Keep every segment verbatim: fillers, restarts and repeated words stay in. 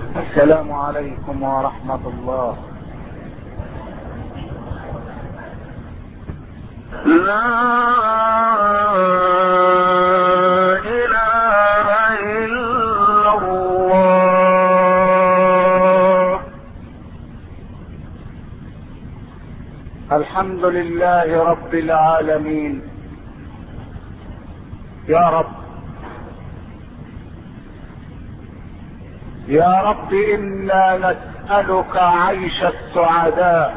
السلام عليكم ورحمة الله. لا إله إلا الله. الحمد لله رب العالمين. يا رب يا رب إنا نسألك عيش السعداء،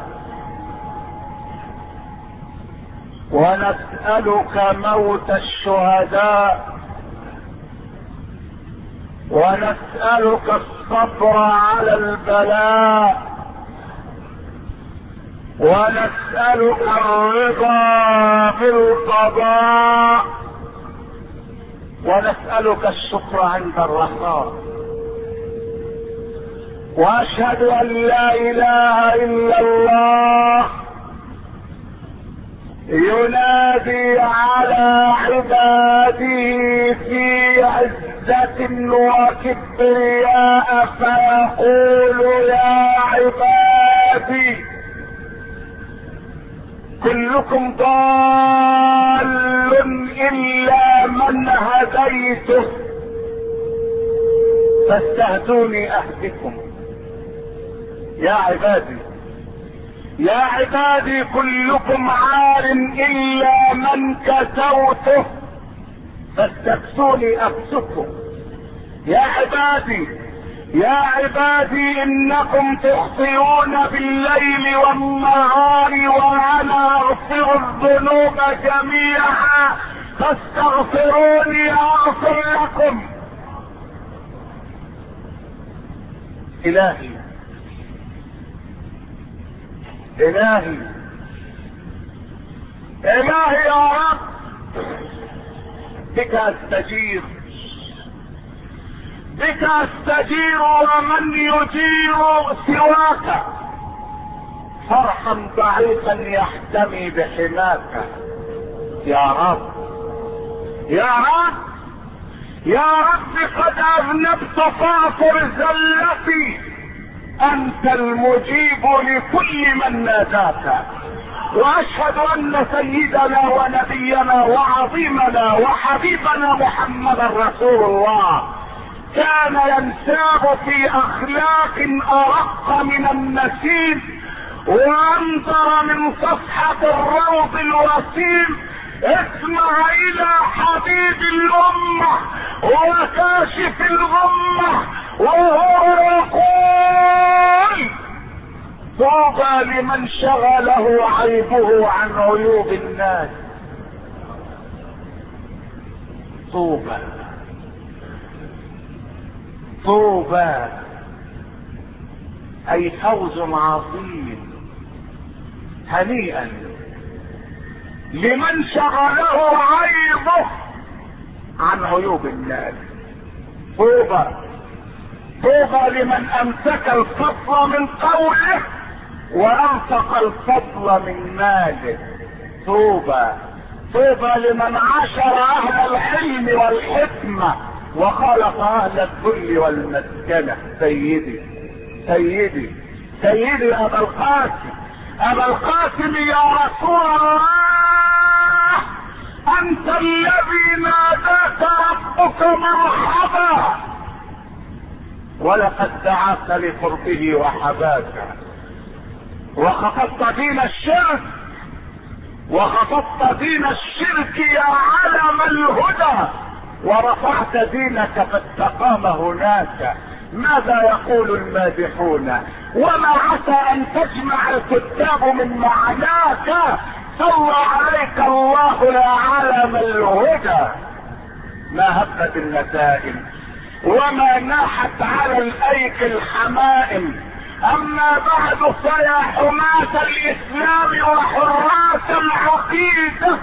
ونسألك موت الشهداء، ونسألك الصبر على البلاء، ونسألك الرضا بالقضاء، ونسألك الشكر عند الرخاء. واشهد ان لا اله الا الله ينادي على عباده في عزة وكبرياء فيقول يا عبادي كلكم ضال الا من هديته فاستهدوني اهدكم. يا عبادي يا عبادي كلكم عار الا من كسوته فاستكسوني اكسكم. يا عبادي يا عبادي انكم تخطئون بالليل والنهار وانا اغفر الذنوب جميعا فاستغفروني اغفر لكم. الهي الهي الهي يا رب بك استجير بك استجير ومن يجير سواك فارحم ضعيفا يحتمي بحماك. يا رب يا رب يا رب قد اذنبت فاغفر زلتي، انت المجيب لكل من ناداك. واشهد ان سيدنا ونبينا وعظيمنا وحبيبنا محمدا رسول الله كان ينساب في اخلاق ارق من النسيم وانظر من صفحة الروض الوسيم. اسمع الى حبيب الامة وكاشف الغمة وهو يقول طوبى لمن شغله عيبه عن عيوب الناس. طوبى طوبى اي فوز عظيم هنيئا لمن شغله عيبه عن عيوب الناس. طوبى طوبى لمن امسك الفضل من قوله وانفق الفضل من ماله. طوبى طوبى لمن عاشر اهل العلم والحكمة وخالط اهل الذل والمسكنة. سيدي سيدي سيدي ابا القاسم ابا القاسم يا رسول الله انت الذي ناداك ربك مرحبا ولقد دعاك لقربه وحباك وخفضت دين الشرك وخفضت دين الشرك يا علم الهدى ورفعت دينك فاستقام هناك. ماذا يقول المادحون وما عسى ان تجمع الكتاب من معناك. صلى عليك الله يا علم الهدى. ما هبت النسائم وما ناحت على الايك الحمائم. اما بعد فيا حماة الاسلام وحراس العقيدة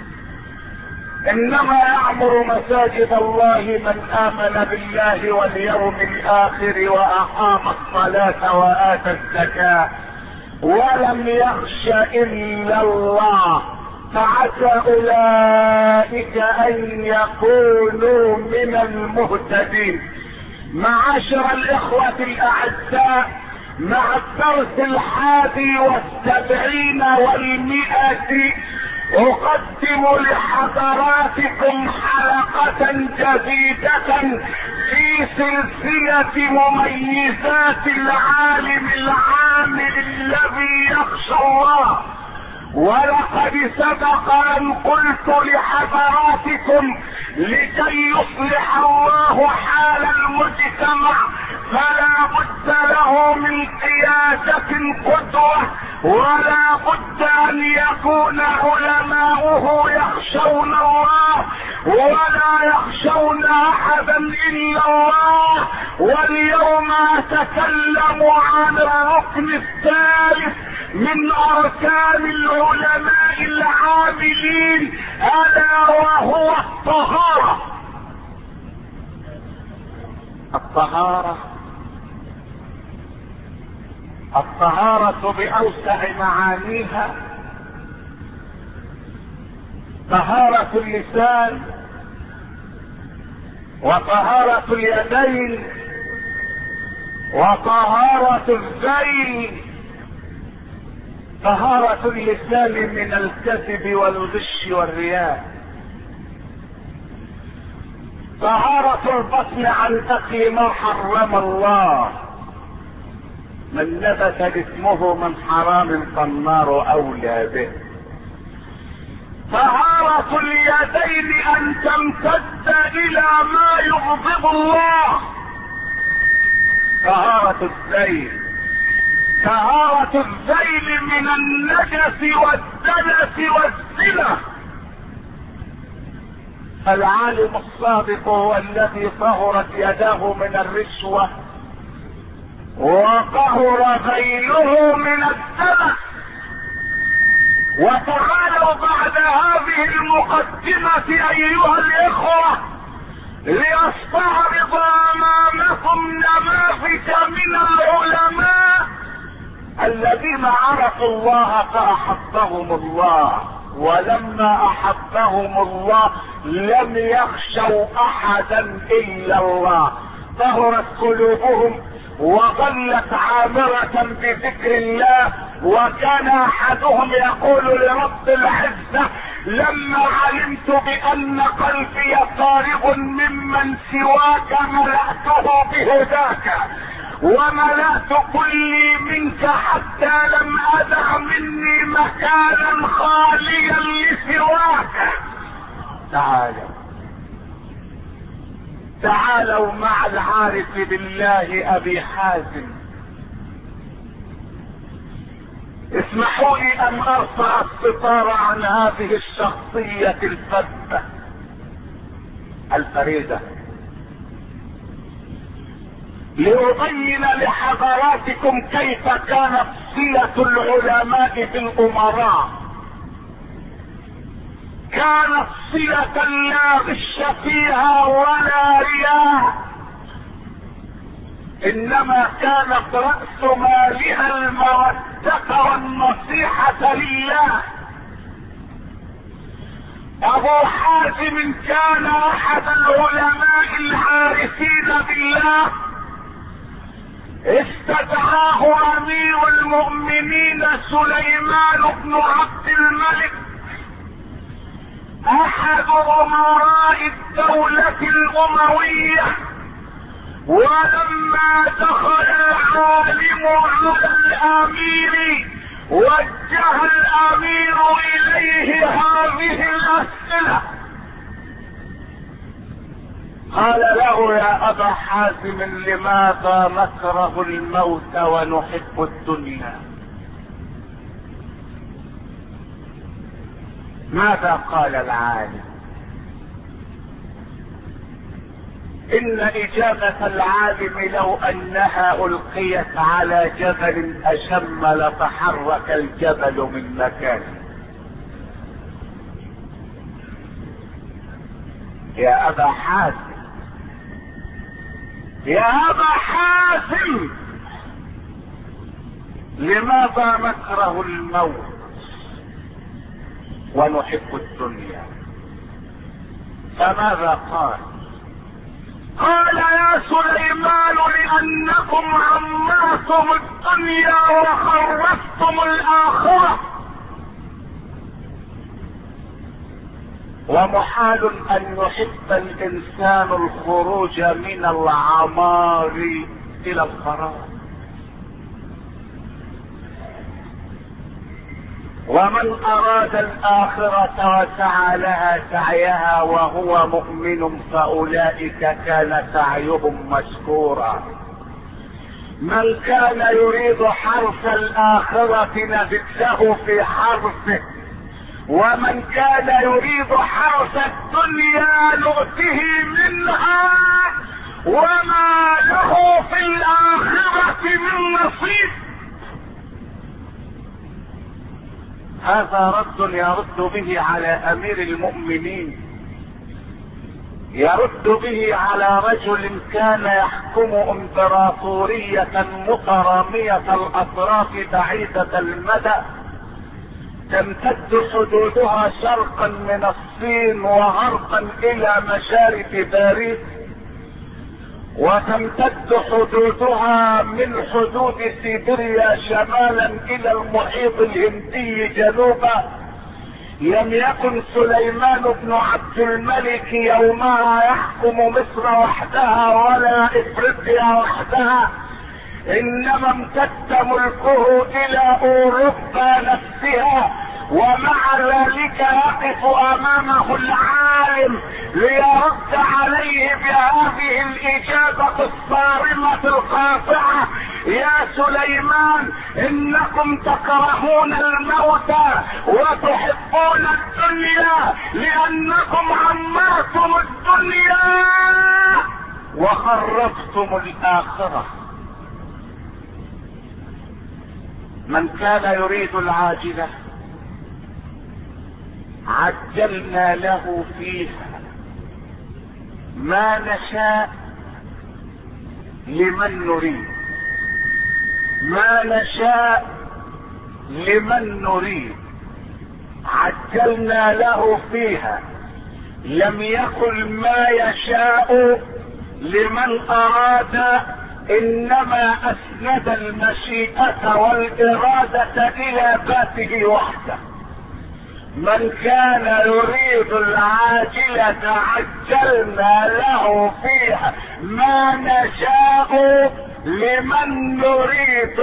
انما يعمر مساجد الله من امن بالله واليوم الاخر واقام الصلاة واتى الزكاة ولم يخش الا الله فعسى اولئك ان يكونوا من المهتدين. معاشر الاخوة الاعزاء، مع الدرس الحادي والسبعين والمئة اقدم لحضراتكم حلقة جديدة في سلسلة مميزات العالم العامل الذي يخشى الله. ولقد سبق ان قلت لحضراتكم لكي يصلح الله حال المجتمع فلا بد له من قيادة قدوة، ولا بد ان يكون علماؤه يخشون الله ولا يخشون احدا الا الله. واليوم اتكلم عن الركن الثالث من اركان العلماء العاملين، الا وهو الطهارة. الطهارة الطهارة بأوسع معانيها طهارة اللسان وطهارة اليدين وطهارة الذيل. طهارة اللسان من الكذب والغش والرياء، طهارة البطن عن اكل ما حرم الله، من نبت جسمه من حرام فالنار اولى به. طهارة اليدين ان تمتد الى ما يغضب الله. طهارة الذيل طهارة الذيل من النجس والدنس والزنا. العالم الصادق هو الذي طهرت يداه من الرشوة وطهر ذيله من الدنس. وتعالوا بعد هذه المقدمة ايها الاخوة لأستعرض امامكم نماذج من العلماء الذين عرفوا الله فاحبهم الله، ولما احبهم الله لم يخشوا احدا الا الله. طهرت قلوبهم وظلت عامرة بذكر الله. وكان احدهم يقول لرب العزة: لما علمت بان قلبي فارغ ممن سواك ملأته بهداك وملأت كلي منك حتى لم أدع مني مكانا خاليا لسواك. تعالوا تعالوا مع العارف بالله ابي حازم. اسمحوا لي ان ارفع الستار عن هذه الشخصية الفذة الفريدة لأبين لحضراتكم كيف كانت صلة العلماء بالأمراء. كانت صلة لا غش فيها ولا رياء، انما كانت رأس مالها المودة والنصيحة لله. ابو حازم كان احد العلماء العارفين بالله. استدعاه امير المؤمنين سليمان بن عبد الملك احد امراء الدولة الاموية، ولما دخل العالم على الامير وجه الامير اليه هذه الاسئلة. قال له: يا ابا حازم، لماذا نكره الموت ونحب الدنيا؟ ماذا قال العالم؟ ان اجابة العالم لو انها القيت على جبل اشم لتحرك الجبل من مكانه. يا ابا حازم يا ابا حازم لماذا نكره الموت ونحب الدنيا؟ فماذا قال؟ قال يا سليمان لأنكم عمرتم الدنيا وخرفتم الآخرة، ومحال أن يحب الإنسان الخروج من العمار إلى الخراب. ومن أراد الآخرة وسعى لها سعيها وهو مؤمن فأولئك كان سعيهم مشكورا. من كان يريد حرث الآخرة نزد له في حرثه، ومن كان يريد حرث الدنيا نؤته منها وما له في الآخرة من نصيب. هذا رد يرد به على امير المؤمنين، يرد به على رجل كان يحكم امبراطورية مترامية الاطراف بعيدة المدى تمتد حدودها شرقا من الصين وغربا الى مشارف باريس، وتمتد حدودها من حدود سيبيريا شمالا الى المحيط الهندي جنوبا. لم يكن سليمان بن عبد الملك يومها يحكم مصر وحدها ولا افريقيا وحدها، انما امتد ملكه الى اوروبا نفسها. ومع ذلك يقف امامه العالم ليرد عليه بهذه الاجابة الصارمة القاطعة: يا سليمان انكم تكرهون الموت وتحبون الدنيا لانكم عمرتم الدنيا وخربتم الاخرة. من كان يريد العاجلة عجلنا له فيها ما نشاء لمن نريد، ما نشاء لمن نريد، عجلنا له فيها. لم يكن ما يشاء لمن اراد، انما اسند المشيئة والارادة الى ذاته وحده. من كان يريد العاجلة عجلنا له فيها ما نشاء لمن نريد.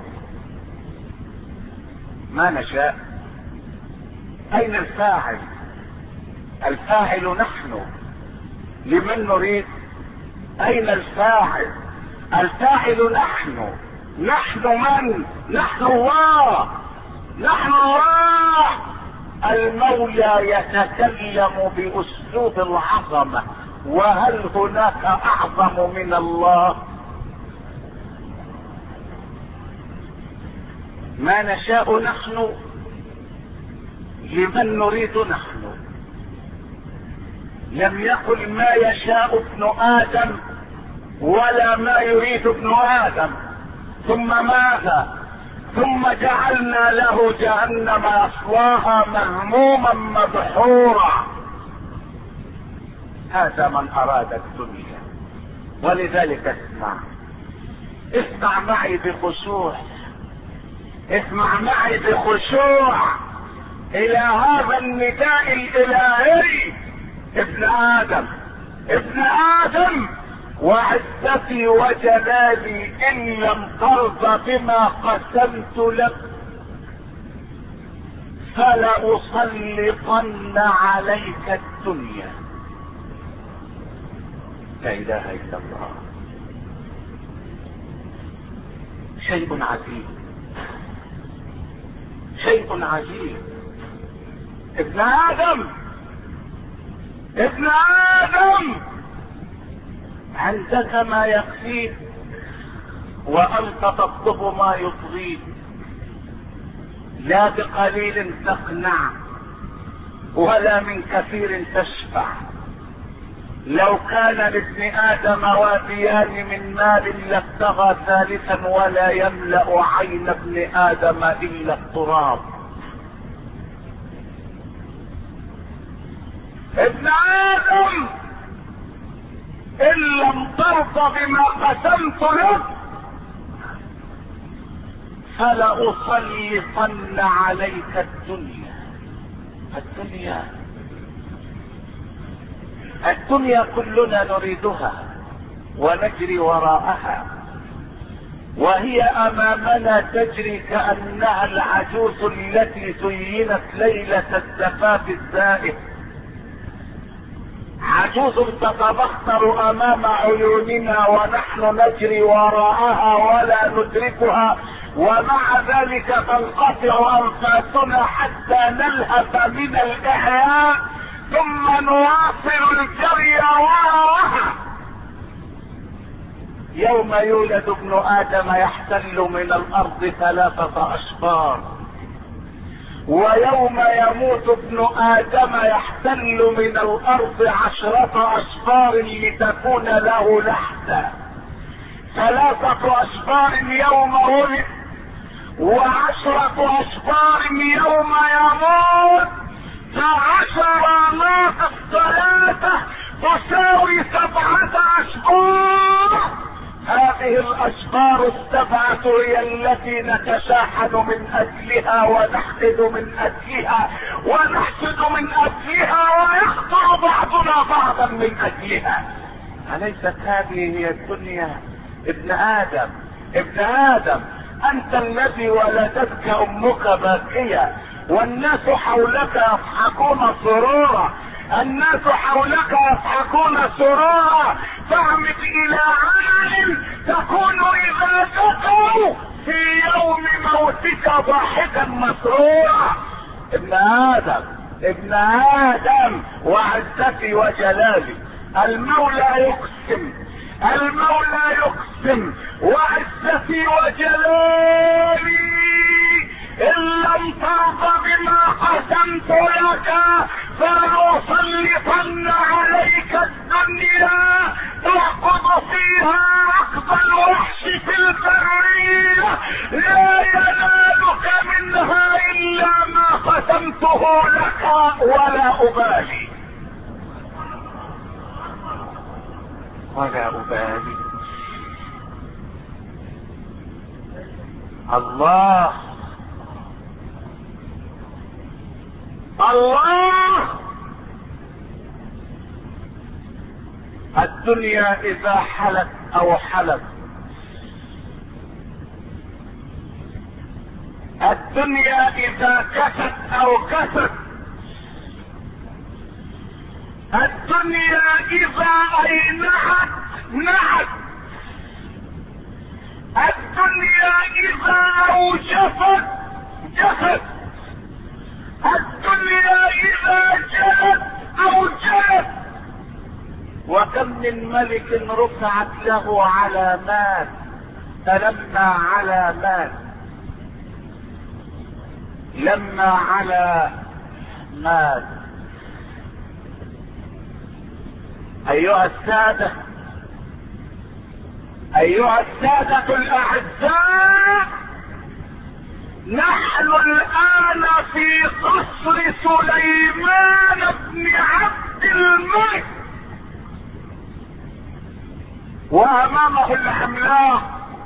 ما نشاء، اين الفاعل؟ الفاعل نحن. لمن نريد، اين الفاعل؟ الفاعل نحن. نحن من؟ نحن الله، نحن الله. المولى يتكلم باسلوب العظمة، وهل هناك اعظم من الله؟ ما نشاء نحن لمن نريد نحن. لم يقل ما يشاء ابن ادم ولا ما يريد ابن ادم. ثم ماذا؟ ثم جعلنا له جهنم يصلاها مذموما مدحورا. هذا من اراد الدنيا. ولذلك اسمع، اسمع معي بخشوع، اسمع معي بخشوع الى هذا النداء الالهي: ابن ادم، ابن ادم، وعزتي وجلالي ان لم ترضى بما قسمت لك فلأسلطن عليك الدنيا. لا اله الا الله. شيء عجيب، شيء عجيب. ابن ادم، ابن ادم، عندك ما يكفيك وانت تطلب ما يطغيك. لا بقليل تقنع ولا من كثير تشفع. لو كان لابن ادم واديان من مال لابتغى ثالثا ولا يملأ عين ابن ادم الا التراب. ابن ادم، ان لم ترضى بما قسمت لك فلأسلطن عليك الدنيا. الدنيا الدنيا كلنا نريدها ونجري وراءها، وهي امامنا تجري كأنها العجوز التي زينت ليلة الزفاف الزائف، عجوز تتبختر امام عيوننا ونحن نجري وراءها ولا ندركها، ومع ذلك تنقطع انفاسنا حتى نلهث من الاحياء ثم نواصل الجري وراءها. يوم يولد ابن ادم يحتل من الارض ثلاثة اشبار، ويوم يموت ابن ادم يحتل من الارض عشرة اشبار لتكون له لحدا. ثلاثة اشبار يوم ولد، وعشرة اشبار يوم يموت، فعشرة ناقص ثلاثة تساوي سبعة اشبار. هذه الاشبار السبعة هي التي نتشاحن من اجلها ونحقد من اجلها ونحسد من اجلها ويقتل بعضنا بعضا من اجلها. أليست هذه هي الدنيا؟ ابن ادم ابن ادم انت الذي ولدتك امك باكية والناس حولك يضحكون سرورا، الناس حولك يضحكون سرورا، فاعمد الى عمل تكون اذا ذكروا في يوم موتك ضاحكا مسرورا. ابن ادم ابن ادم وعزتي وجلالي المولى يقسم المولى يقسم وعزتي وجلالي ان لم ترضى بما قسمت لك فلأسلطن عليك الدنيا تركض فيها ركض الوحش في البرية، لا ينالك منها الا ما قسمته لك ولا ابالي ولا ابالي. الله الله الدنيا اذا حلت او حلت، الدنيا اذا كست او كست، الدنيا اذا اينعت نعت، الدنيا اذا اوجفت جفت، الدنيا اذا جلت او جلت. وكم من ملك رفعت له علامات فلما علامات لما على مات. ايها السادة ايها السادة الاعزاء، نحن الان في قصر سليمان بن عبد الملك، وامامه العملاق،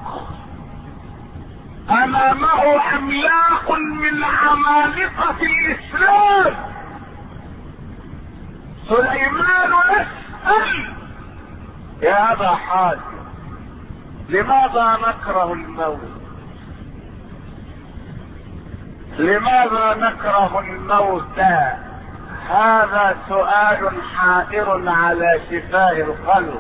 امامه عملاق من عمالقة الاسلام. سليمان يسأل: يا ابا حاتم لماذا نكره الموت؟ لماذا نكره الموت؟ هذا سؤال حائر على شفاه الخلق.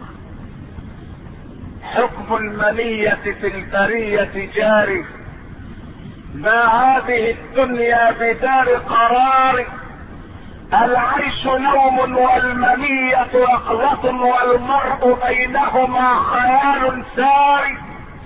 حكم المنية في البرية جاري، ما هذه الدنيا بدار قرار، العيش نوم والمنية يقظة والمرء بينهما خيال ساري،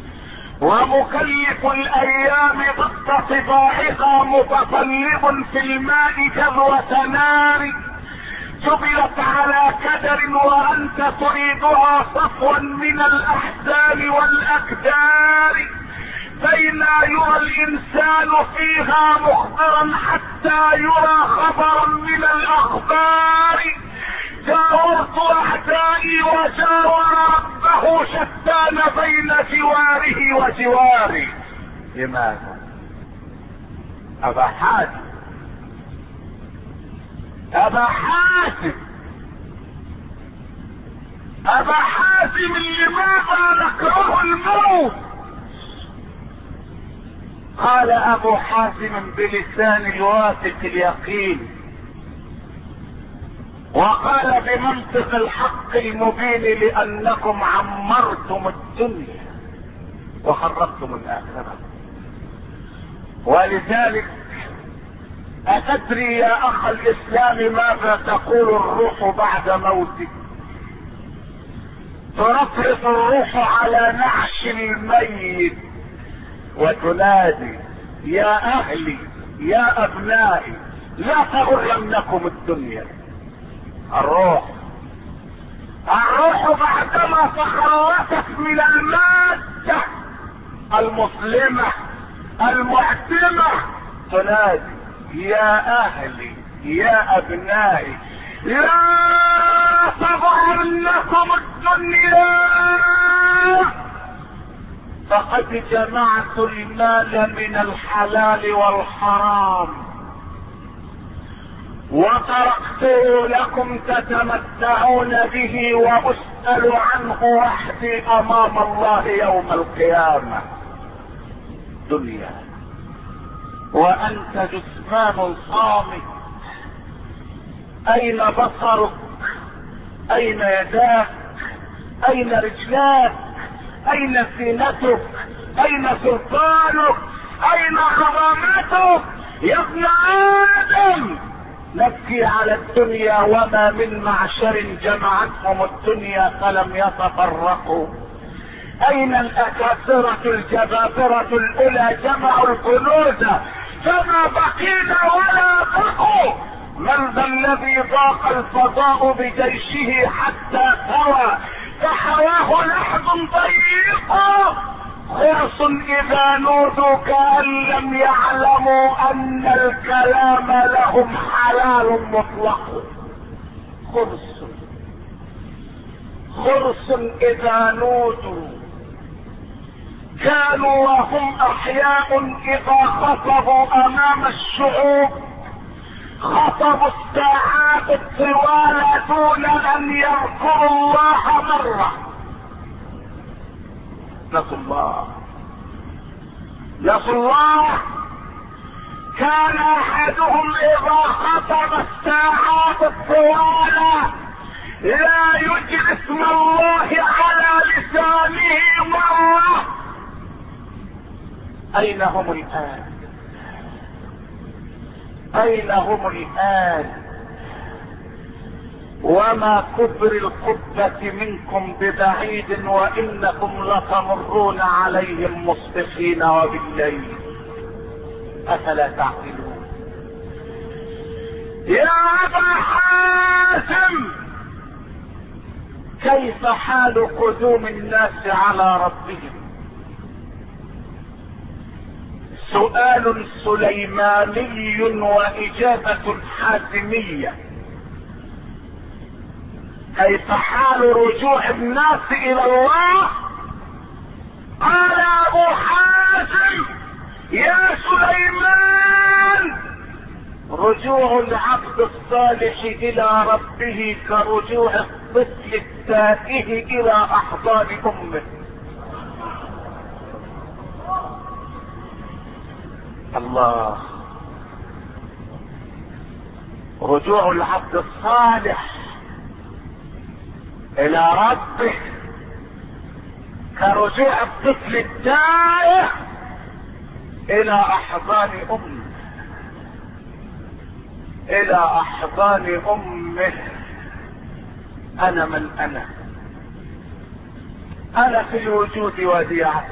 ومكلف الايام ضد طباعها متطلب في الماء جذوة نار، جبلت على كدر وانت تريدها صفوا من الاحزان والاكدار، بين يرى الانسان فيها مخبرا حتى يرى خبرا من الاخبار، جاورت اعدائي وجاور ربه شتان بين جواره وجواري. لماذا؟ ابا حاتم ابا حاتم ابا حاتم لماذا نكره الموت؟ قال ابو حاتم بلسان الواثق اليقين، وقال بمنطق الحق المبين: لانكم عمرتم الدنيا وخربتم الاخره. ولذلك اتدري يا اخ الاسلام ماذا تقول الروح بعد موتك؟ ترفرف الروح على نعش الميت وتنادي: يا اهلي يا ابنائي لا تغرنكم الدنيا. الروح الروح بعدما تخلصت من المادة المظلمة المعتمة تنادي: يا اهلي يا ابنائي لا تغرنكم الدنيا، فقد جمعت المال من الحلال والحرام وتركته لكم تتمتعون به واسأل عنه وحدي امام الله يوم القيامة. دنيا وانت جسمان صامت، اين بصرك؟ اين يداك؟ اين رجلاك؟ اين زينتك؟ اين سلطانك؟ اين عظمتك؟ يا ابن ادم نبكي على الدنيا وما من معشر جمعتهم الدنيا فلم يتفرقوا. اين الاكاثرة الجبابرة الاولى جمعوا الكنوز فما بقينا ولا بقوا؟ من ذا الذي ضاق الفضاء بجيشه حتى ثوى فحواه لحظ ضيق؟ خرص اذا نودوا كأن لم يعلموا ان الكلام لهم حلال مطلق. خرص خرص اذا نودوا كانوا وهم احياء اذا خطبوا امام الشعوب خطبوا الساعات الطوال دون ان يذكروا الله مرة. نسوا الله نسوا الله. كان احدهم اذا خطب الساعات الطوال لا يجري اسم الله على لسانه مرة. اين هم الان؟ اين هم الان؟ وما كبر القبة منكم ببعيد وانكم لتمرون عليهم مصبحين وبالليل، افلا تعقلون؟ يا ابا حاتم كيف حال قدوم الناس على ربهم؟ سؤال سليماني واجابة حاتمية. كيف حال رجوع الناس الى الله؟ قال ابو حاتم: يا سليمان رجوع العبد الصالح الى ربه كرجوع الطفل التائه الى احضان امه. الله. رجوع العبد الصالح الى ربه كرجوع الطفل التائه الى احضان امه الى احضان امه. انا من انا؟ انا في الوجود وديعة.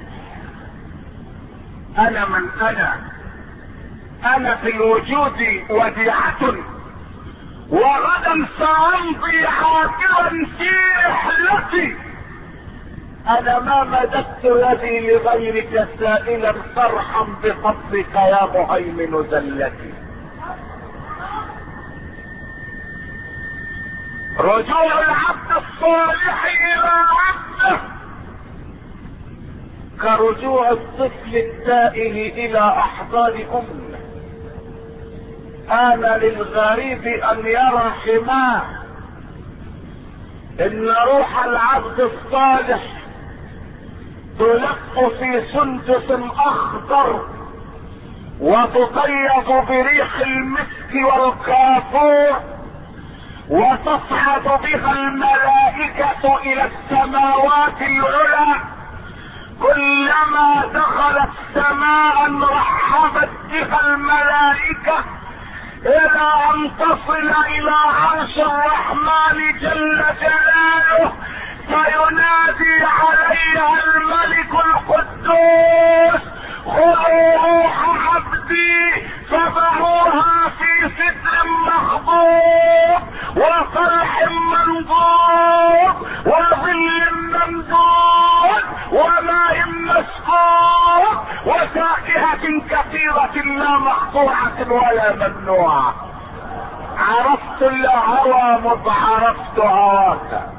انا من انا؟ انا في الوجود وديعة وغدا سامضي عاقلا في رحلتي. انا ما مددت يدي لغيرك سائلا فرحا بفضلك يا مهيمن زلتي. رجوع العبد الصالح الى ربه كرجوع الطفل التائه الى احضان امه. آن للغريب ان يرى حماه. ان روح العبد الصالح تلف في سندس اخضر وتطيب بريح المسك والكافور وتصعد بها الملائكة الى السماوات العلى. كلما دخلت سماء رحبت بها الملائكة الى ان تصل الى عرش الرحمن جل جلاله، فينادي عليها الملك القدوس: خذوا روح عبدي فضعوها في سدر مخضود وفرح منضود وظل ممدود وماء مسكوب وفاكهة كثيرة لا مقطوعة ولا ممنوعة. عرفت الهوى مذ عرفت هواك،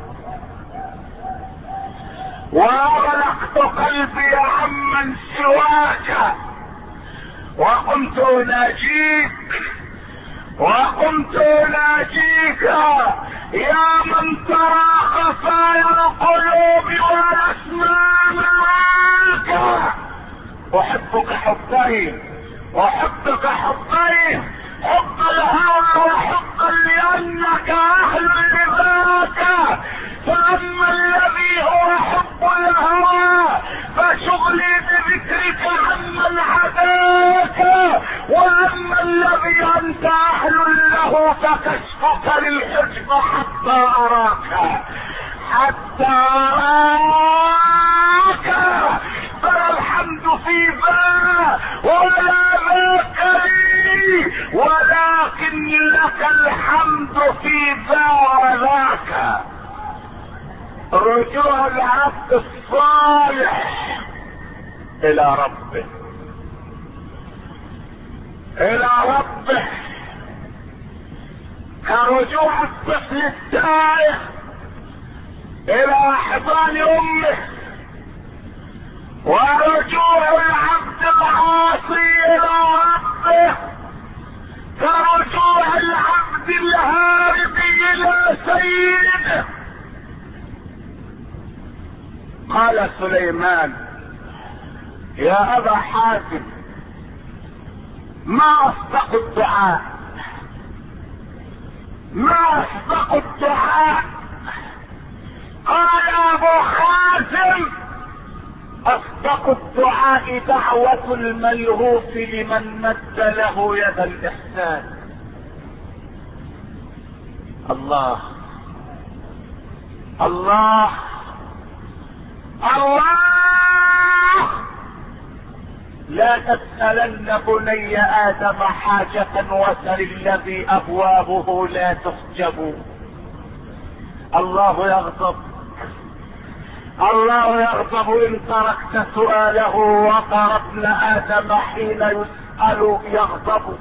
واغلقت قلبي عمن سواك، وقمت اناجيك وقمت اناجيك يا من ترى خفايا القلوب والاسماء معاك. احبك حبين، احبك حبين، حب الهوى وحب لانك اهل لذاك. فاما الذي هو حب الهوى فشغلي بذكرك عمن عداك، واما الذي انت اهل له فكشفك للحجب حتى اراك حتى اراك. ترى الحمد في ذا ولا ذاك لي، ولكن لك الحمد في ذا وذاك. رجوع العبد الصالح الى ربه الى ربه كرجوع الطفل التائه الى احضان امه، ورجوع العبد العاصي الى ربه كرجوع العبد الهارب الى سيده. قال سليمان: يا ابا حاتم ما اصدق الدعاء، ما اصدق الدعاء. قال ابو حاتم: اصدق الدعاء دعوة الملهوف لمن مد له يد الاحسان. الله الله الله. لا تسألن بني آدم حاجة وسل الذي أبوابه لا تحجب. الله يغضب، الله يغضب إن تركت سؤاله، وترى ابن آدم حين يسأل يغضب.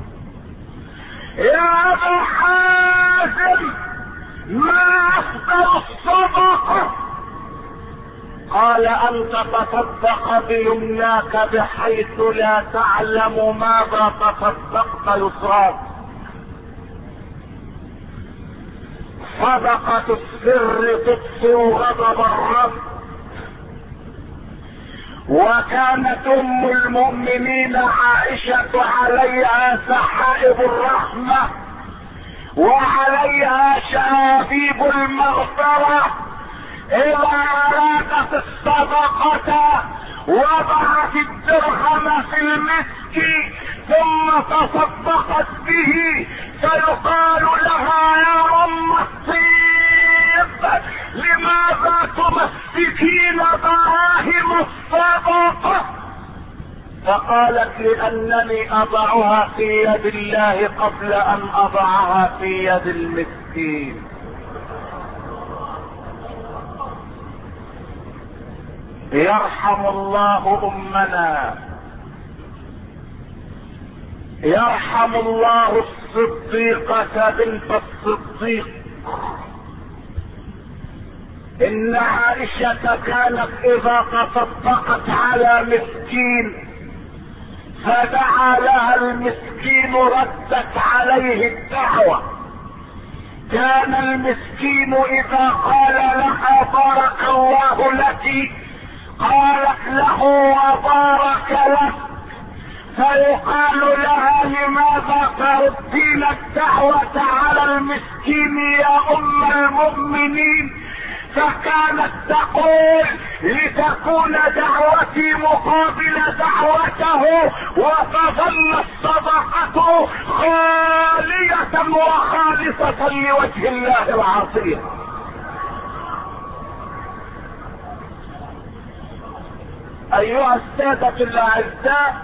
يا أبا حازم ما أفضل الصدقة؟ قال: أن تتصدق بيمناك بحيث لا تعلم ماذا تصدقت يسراك. صدقة السر تطفئ غضب الرب. وكانت ام المؤمنين عائشة عليها سحائب الرحمة وعليها شابيب المغفرة. إذا أرادت الصدقة وضعت الدرهم في المسك ثم تصدقت به، فيقال لها: يا ام الطيب لماذا تمسكين دراهم الصدقة؟ فقالت: لأنني أضعها في يد الله قبل أن أضعها في يد المسكين. يرحم الله أمنا، يرحم الله الصديقة بنت الصديق ان عائشة كانت اذا تصدقت على مسكين فدعا لها المسكين ردت عليه الدعوة. كان المسكين اذا قال لها بارك الله لك قالت له وبارك لك، فيقال لها لماذا تردين الدعوة على المسكين يا ام المؤمنين؟ فكانت تقول لتكون دعوتي مقابل دعوته وتظل الصدقة خالية وخالصة لوجه الله العظيم. ايها السادة الاعزاء،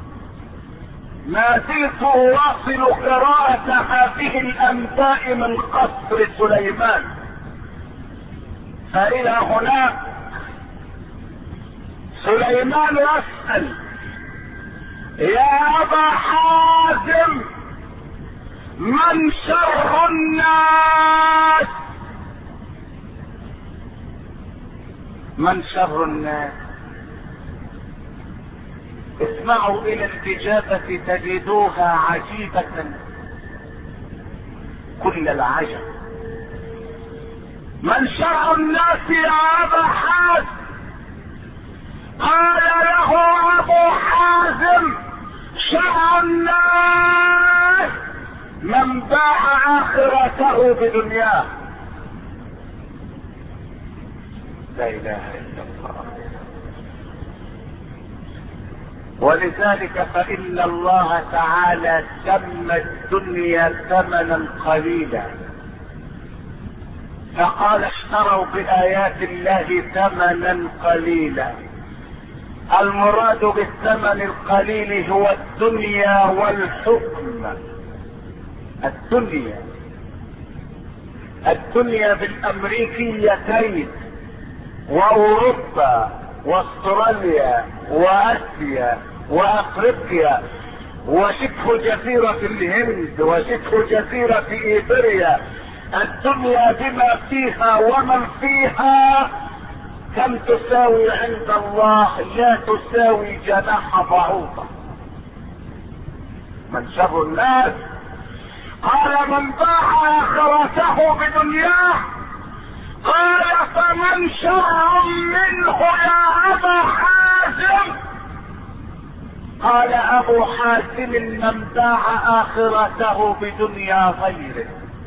ما زلت اواصل قراءة هذه الانباء من قصر سليمان. فإلى هناك سليمان يسأل يا أبا حازم من شر الناس؟ من شر الناس؟ اسمعوا إلى الإجابة تجدوها عجيبة كل العجب. من شر الناس يا ابا حازم؟ قال له ابو حازم شر الناس من باع اخرته بدنياه. لا اله الا الله. ولذلك فان الله تعالى سمى الدنيا ثمنا قليلا، فقال اشتروا بآيات الله ثمنا قليلا. المراد بالثمن القليل هو الدنيا والحكم. الدنيا الدنيا بالامريكيتين واوروبا واستراليا واسيا وافريقيا وشبه جزيرة الهند وشبه جزيرة ايبريا. الدنيا بما فيها ومن فيها كم تساوي عند الله؟ لا تساوي جناح بعوضة. من شر الناس؟ قال من باع اخرته بدنياه. قال فمن شر منه يا ابا حازم؟ قال ابو حازم من باع اخرته بدنيا غيره.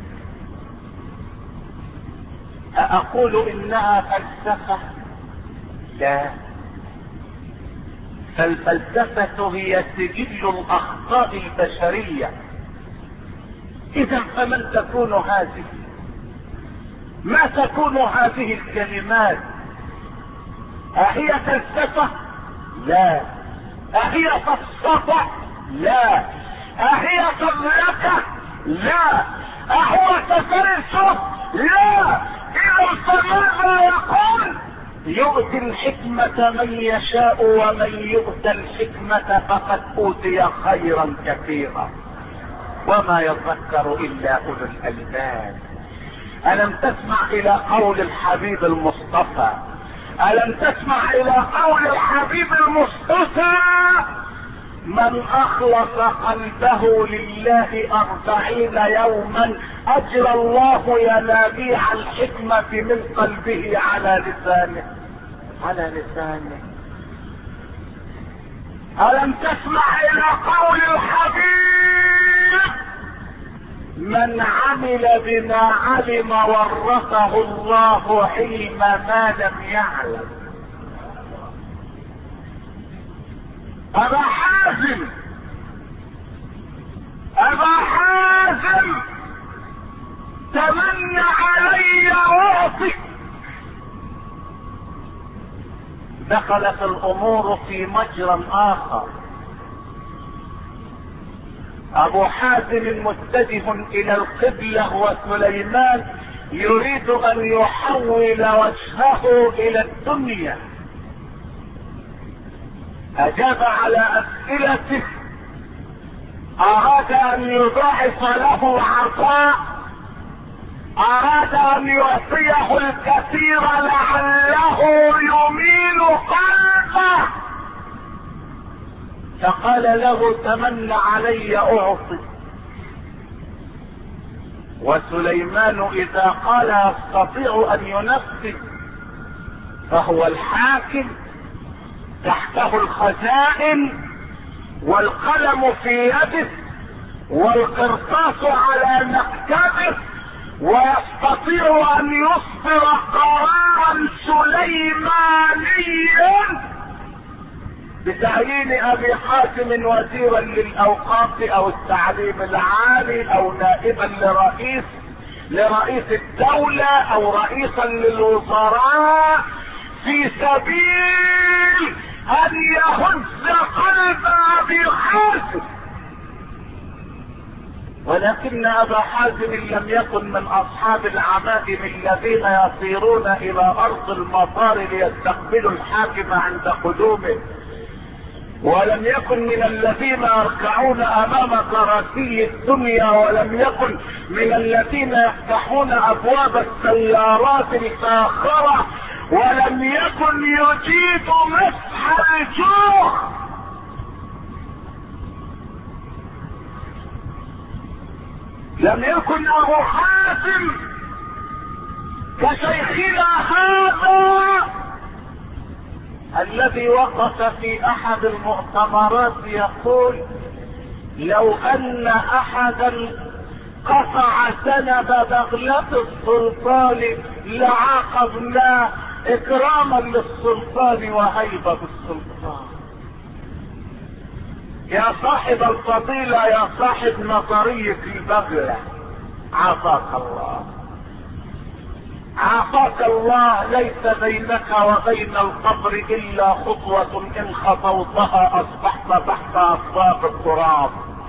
أقول إنها فلسفة؟ لا، فالفلسفة هي سجل الأخطاء البشرية. إذا فمن تكون هذه؟ ما تكون هذه الكلمات؟ أهي فلسفة؟ لا. أهي فلسفة؟ لا. أهي فلسفة؟ لا. أهو تفلسف؟ لا. إذا فماذا يقول؟ يؤتي الحكمة من يشاء ومن يؤتى الحكمة فقد أوتي خيرا كثيرا وما يذكر إلا أولو الألباب. ألم تسمع إلى قول الحبيب المصطفى؟ ألم تسمع إلى قول الحبيب المصطفى؟ من اخلص قلبه لله اربعين يوما اجرى الله ينابيع الحكمة من قلبه على لسانه على لسانه. الم تسمع الى قول الحبيب؟ من عمل بما علم ورثه الله علم ما لم يعلم. ابا حازم ابا حازم تمنى علي اعطيك. دخلت الامور في مجرى اخر. ابو حازم متجه الى القبلة وسليمان يريد ان يحول وجهه الى الدنيا. اجاب على اسئلته، اراد ان يضاعف له عطاء اراد ان يعطيه الكثير لعله يميل قلبه، فقال له تمن علي اعطي. وسليمان اذا قال يستطيع ان ينفذ فهو الحاكم، تحته الخزائن والقلم في يده والقرطاس على مكتبه، ويستطيع ان يصدر قرارا سليمانيا بتعيين ابي حاتم وزيرا للاوقاف او التعليم العالي او نائبا لرئيس لرئيس الدولة او رئيسا للوزراء، في سبيل ان يهز قلب ابي حاتم. ولكن ابا حازم لم يكن من اصحاب العمائم الذين يصيرون الى ارض المطار ليستقبلوا الحاكم عند قدومه، ولم يكن من الذين يركعون امام كراسي الدنيا، ولم يكن من الذين يفتحون ابواب السيارات الفاخرة، ولم يكن يجيد مسح الجوع. لم يكن ابو حاتم كشيخنا هذا الذي وقف في احد المؤتمرات يقول لو ان احدا قطع ذنب بغلة السلطان لعاقبناه اكراما للسلطان وهيبة السلطان. يا صاحب الفضيلة، يا صاحب نظرية البغلة، عافاك الله عافاك الله. ليس بينك وبين القبر الا خطوة، ان خطوتها اصبحت تحت اصفاق التراب.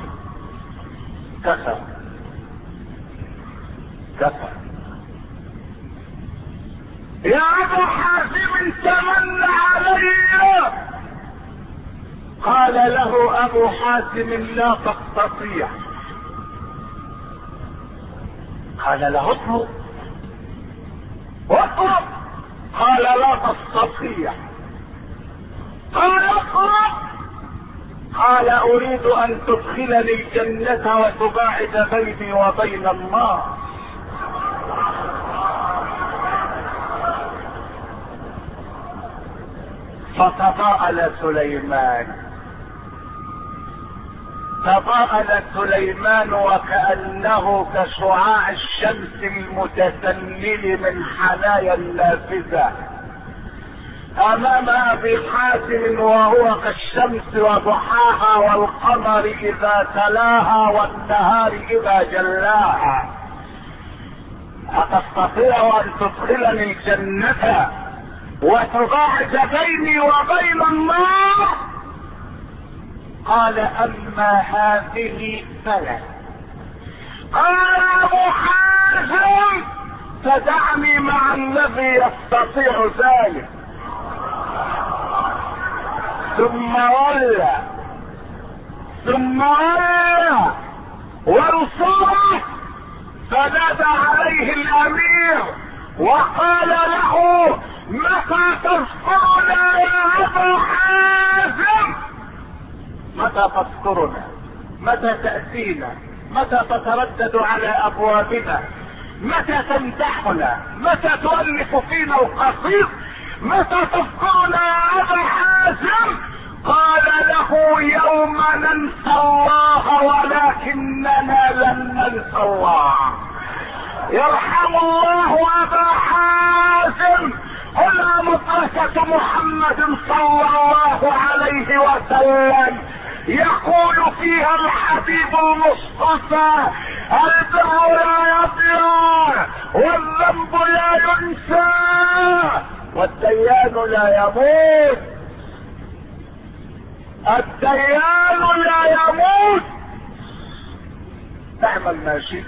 كفى كفى يا ابو حازم تمن علي. قال له ابو حاتم لا تستطيع. قال له اطلب اطلب. قال لا تستطيع. قال اطلب. قال اريد ان تدخلني الجنة وتباعد بيني وبين النار. فتضاءل سليمان تضاءل سليمان وكأنه كشعاع الشمس المتسلل من حنايا النافذة امام ابي حاتم، وهو كالشمس وضحاها والقمر اذا تلاها والنهار اذا جلاها. أتستطيع ان تدخلني الجنة وتباعد بيني وبين النار؟ قال اما هذه فلا. قال ابو حازم فدعني مع الذي يستطيع ذلك. ثم ولى ثم ولى وانصرف، فنادى عليه الامير وقال له متى تذكرنا يا ابا حازم؟ متى تذكرنا؟ متى تأتينا؟ متى تتردد على ابوابنا؟ متى تمدحنا؟ متى تؤلف فينا القصيد؟ متى تذكرنا يا ابا حازم؟ قال له يوم ننسى الله ولكننا لن ننسى الله. يرحم الله ابا حازم. هنا مدرسة محمد صلى الله عليه وسلم يقول فيها الحبيب المصطفى البر لا يضيع والذنب لا ينسى والديان لا يموت. الديان لا يموت. اعمل ما شئت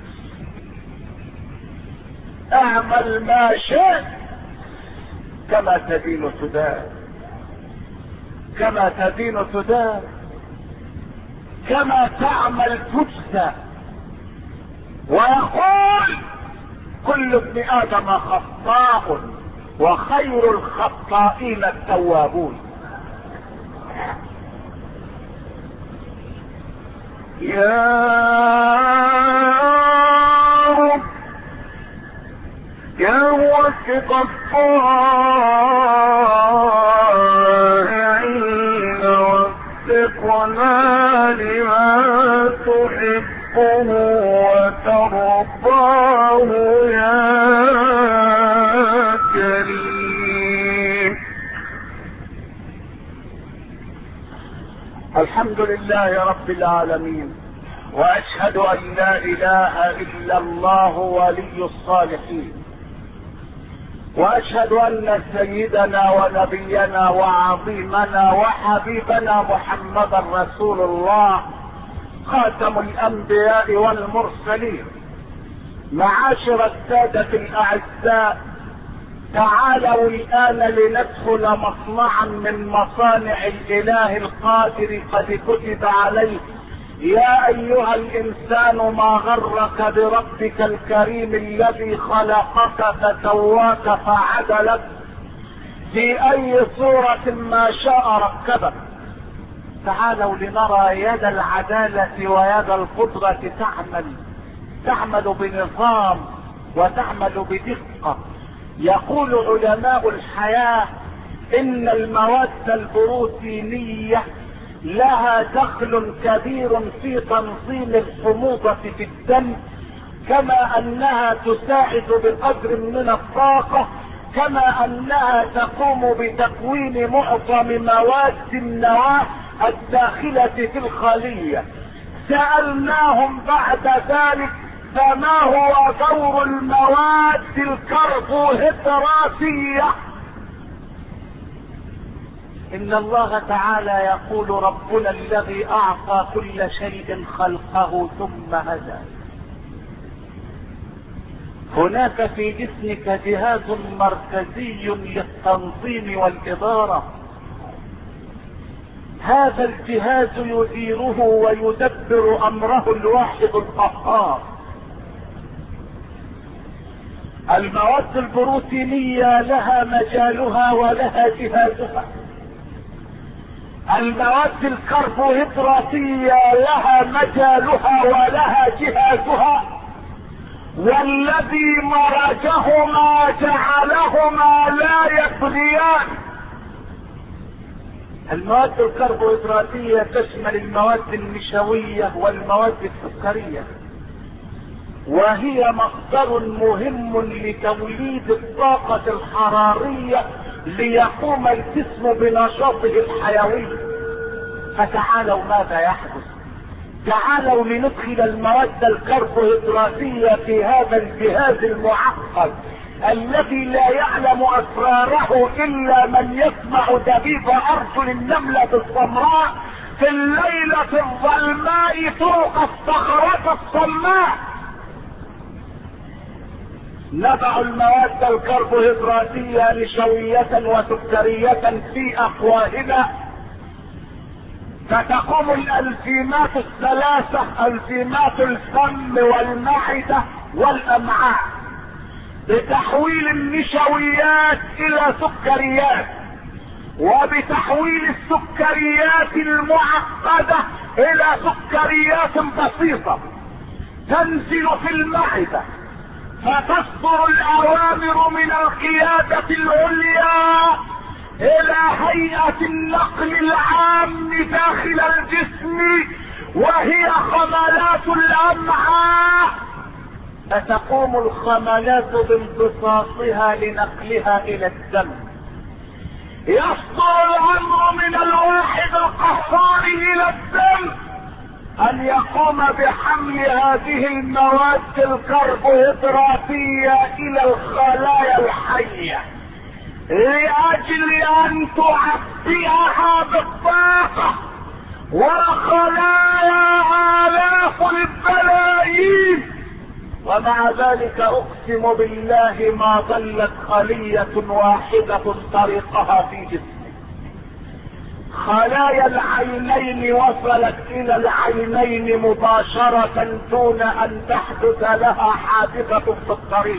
اعمل ما شئت كما تدين تدان كما تدين تدان كما تعمل تجزى. ويقول كل ابن ادم خطاء وخير الخطائين التوابون. يا رب يا وثق الطائعين وفقنا لما تحبه وترضاه يا كريم. الحمد لله رب العالمين، واشهد ان لا اله الا الله ولي الصالحين، واشهد ان سيدنا ونبينا وعظيمنا وحبيبنا محمدا رسول الله خاتم الانبياء والمرسلين. معاشر السادة الاعزاء، تعالوا الان لندخل مصنعا من مصانع الاله القادر قد كتب عليه: يا ايها الانسان ما غرك بربك الكريم الذي خلقك فسواك فعدلك في اي صورة ما شاء ركبك. تعالوا لنرى يد العدالة ويد القدرة تعمل تعمل بنظام وتعمل بدقة. يقول علماء الحياة ان المواد البروتينية لها دخل كبير في تنظيم الحموضة في الدم، كما انها تساعد بقدر من الطاقة، كما انها تقوم بتكوين معظم مواد النواة الداخلة في الخلية. سألناهم بعد ذلك: فما هو دور المواد الكربوهيدراتية؟ ان الله تعالى يقول: ربنا الذي اعطى كل شيء خلقه ثم هدى. هناك في جسمك جهاز مركزي للتنظيم والادارة، هذا الجهاز يديره ويدبر امره الواحد القهار. المواد البروتينية لها مجالها ولها جهازها، المواد الكربوهيدراتية لها مجالها ولها جهازها، والذي مرجهما جعلهما لا يبغيان. المواد الكربوهيدراتية تشمل المواد النشوية والمواد السكرية، وهي مصدر مهم لتوليد الطاقة الحرارية ليقوم الجسم بنشاطه الحيوي. فتعالوا ماذا يحدث؟ تعالوا لندخل المواد الكربوهيدراتية في هذا الجهاز المعقد الذي لا يعلم اسراره الا من يسمع دبيب ارجل النملة السمراء في الليلة الظلماء فوق الصخرة الصماء. نضع المواد الكربوهيدراتية نشوية وسكرية في اقواهنا، فتقوم الانزيمات الثلاثة، انزيمات الفم والمعدة والامعاء، بتحويل النشويات الى سكريات، وبتحويل السكريات المعقدة الى سكريات بسيطة تنزل في المعدة، فتصدر الاوامر من القيادة العليا الى هيئة النقل العام داخل الجسم، وهي خملات الامعاء. فتقوم الخملات بامتصاصها لنقلها الى الدم. يصدر الامر من الواحد القهار الى الدم ان يقوم بحمل هذه المواد الكربوهيدراتية الى الخلايا الحية لاجل ان تعبئها بالطاقة، والخلايا الاف البلايين. ومع ذلك اقسم بالله ما ضلت خلية واحدة طريقها في جسمي. خلايا العينين وصلت الى العينين مباشرة دون ان تحدث لها حادثة في الطريق.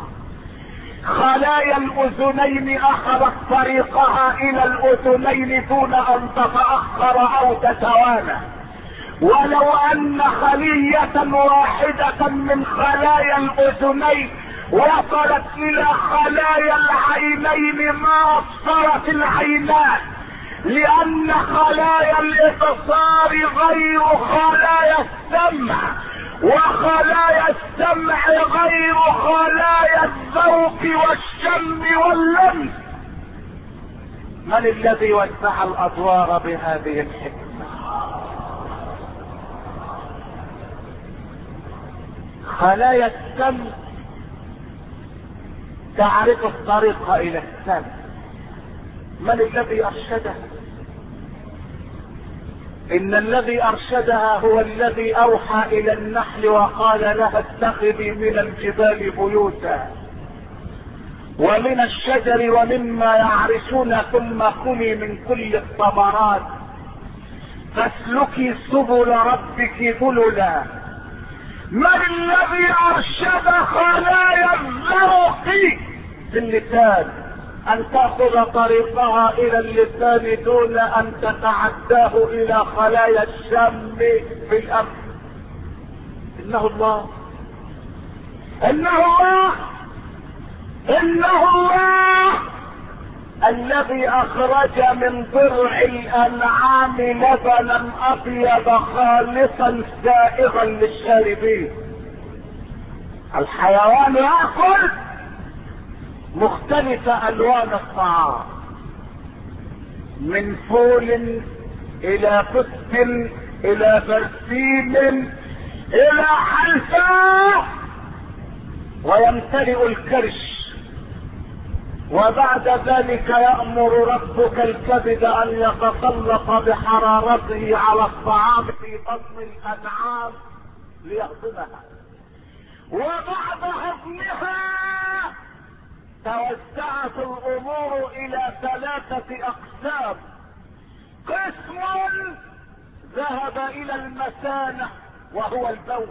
خلايا الاذنين اخذت طريقها الى الاذنين دون ان تتأخر او تتوانى. ولو ان خلية واحدة من خلايا الاذنين وصلت الى خلايا العينين ما ابصرت العينان، لان خلايا الابصار غير خلايا السمع، وخلايا السمع غير خلايا الذوق والشم واللمس. من الذي وسع الادوار بهذه الحكمة؟ خلايا السمع تعرف الطريق الى السمع. من الذي ارشدها؟ ان الذي ارشدها هو الذي اوحى الى النحل وقال لها اتخذي من الجبال بيوتا ومن الشجر ومما يعرشون ثم كلي من كل الثمرات فاسلكي سبل ربك ذللا. من الذي ارشد خلايا الذوق في اللسان ان تأخذ طريقها الى اللسان دون ان تتعداه الى خلايا الشم في الانف؟ انه الله، انه الله، انه الله الذي اخرج من ضرع الانعام لبنا ابيض خالصا سائغا للشاربين. الحيوان يأكل مختلف الوان الطعام، من فول الى فسق الى برسيم الى حلفاء، ويمتلئ الكرش، وبعد ذلك يأمر ربك الكبد ان يتسلط بحرارته على الطعام في بطن الانعام ليهضمها. وبعد هضمها توزعت الامور الى ثلاثة اقسام. قسم ذهب الى المثانة وهو البول،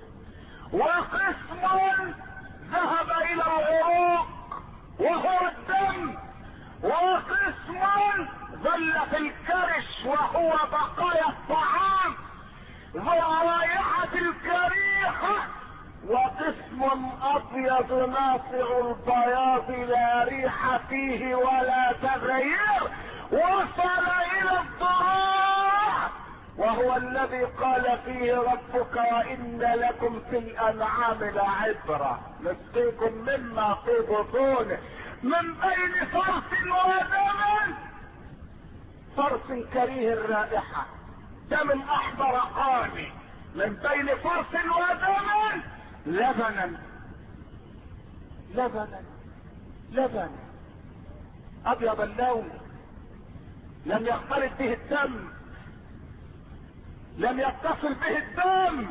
وقسم ذهب الى العروق وهو الدم، وقسم ظل في الكرش وهو بقايا الطعام ذو الرائحة الكريهة، وقسم ابيض ناصع البياض لا ريح فيه ولا تغيير وصل الى الضراع، وهو الذي قال فيه ربك وان لكم في الانعام لعبرة نسقيكم مما في بطونه من بين فرث ودم، فرث كريه الرائحة، دم احمر قاني، من بين فرث ودم لبنا لبنا لبنا ابيض اللون لم يختلط به الدم، لم يتصل به الدم،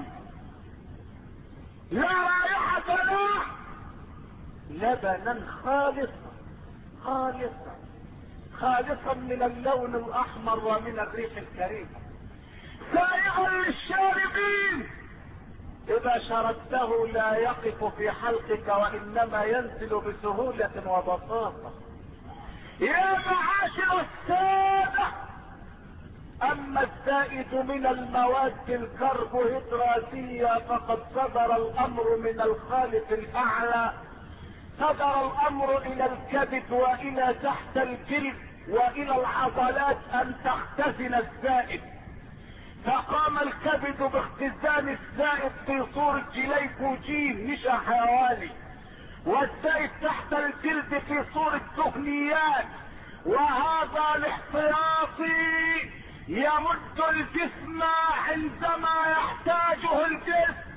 لا رائحة له، لبنا خالصا خالصا خالصا من اللون الاحمر ومن الريح الكريمة، سائغا للشاربين. اذا شربته لا يقف في حلقك وانما ينزل بسهولة وبساطة. يا معاشر السادة، اما الزائد من المواد الكربوهيدراتية فقد صدر الامر من الخالق الاعلى، صدر الامر الى الكبد والى تحت الجلد والى العضلات ان تختزن الزائد، فقام الكبد باختزان الزائد في صورة جليكوجين نشا حيواني، والزائد تحت الجلد في صورة دهنيات، وهذا الاحتياطي يمد الجسم عندما يحتاجه الجسم.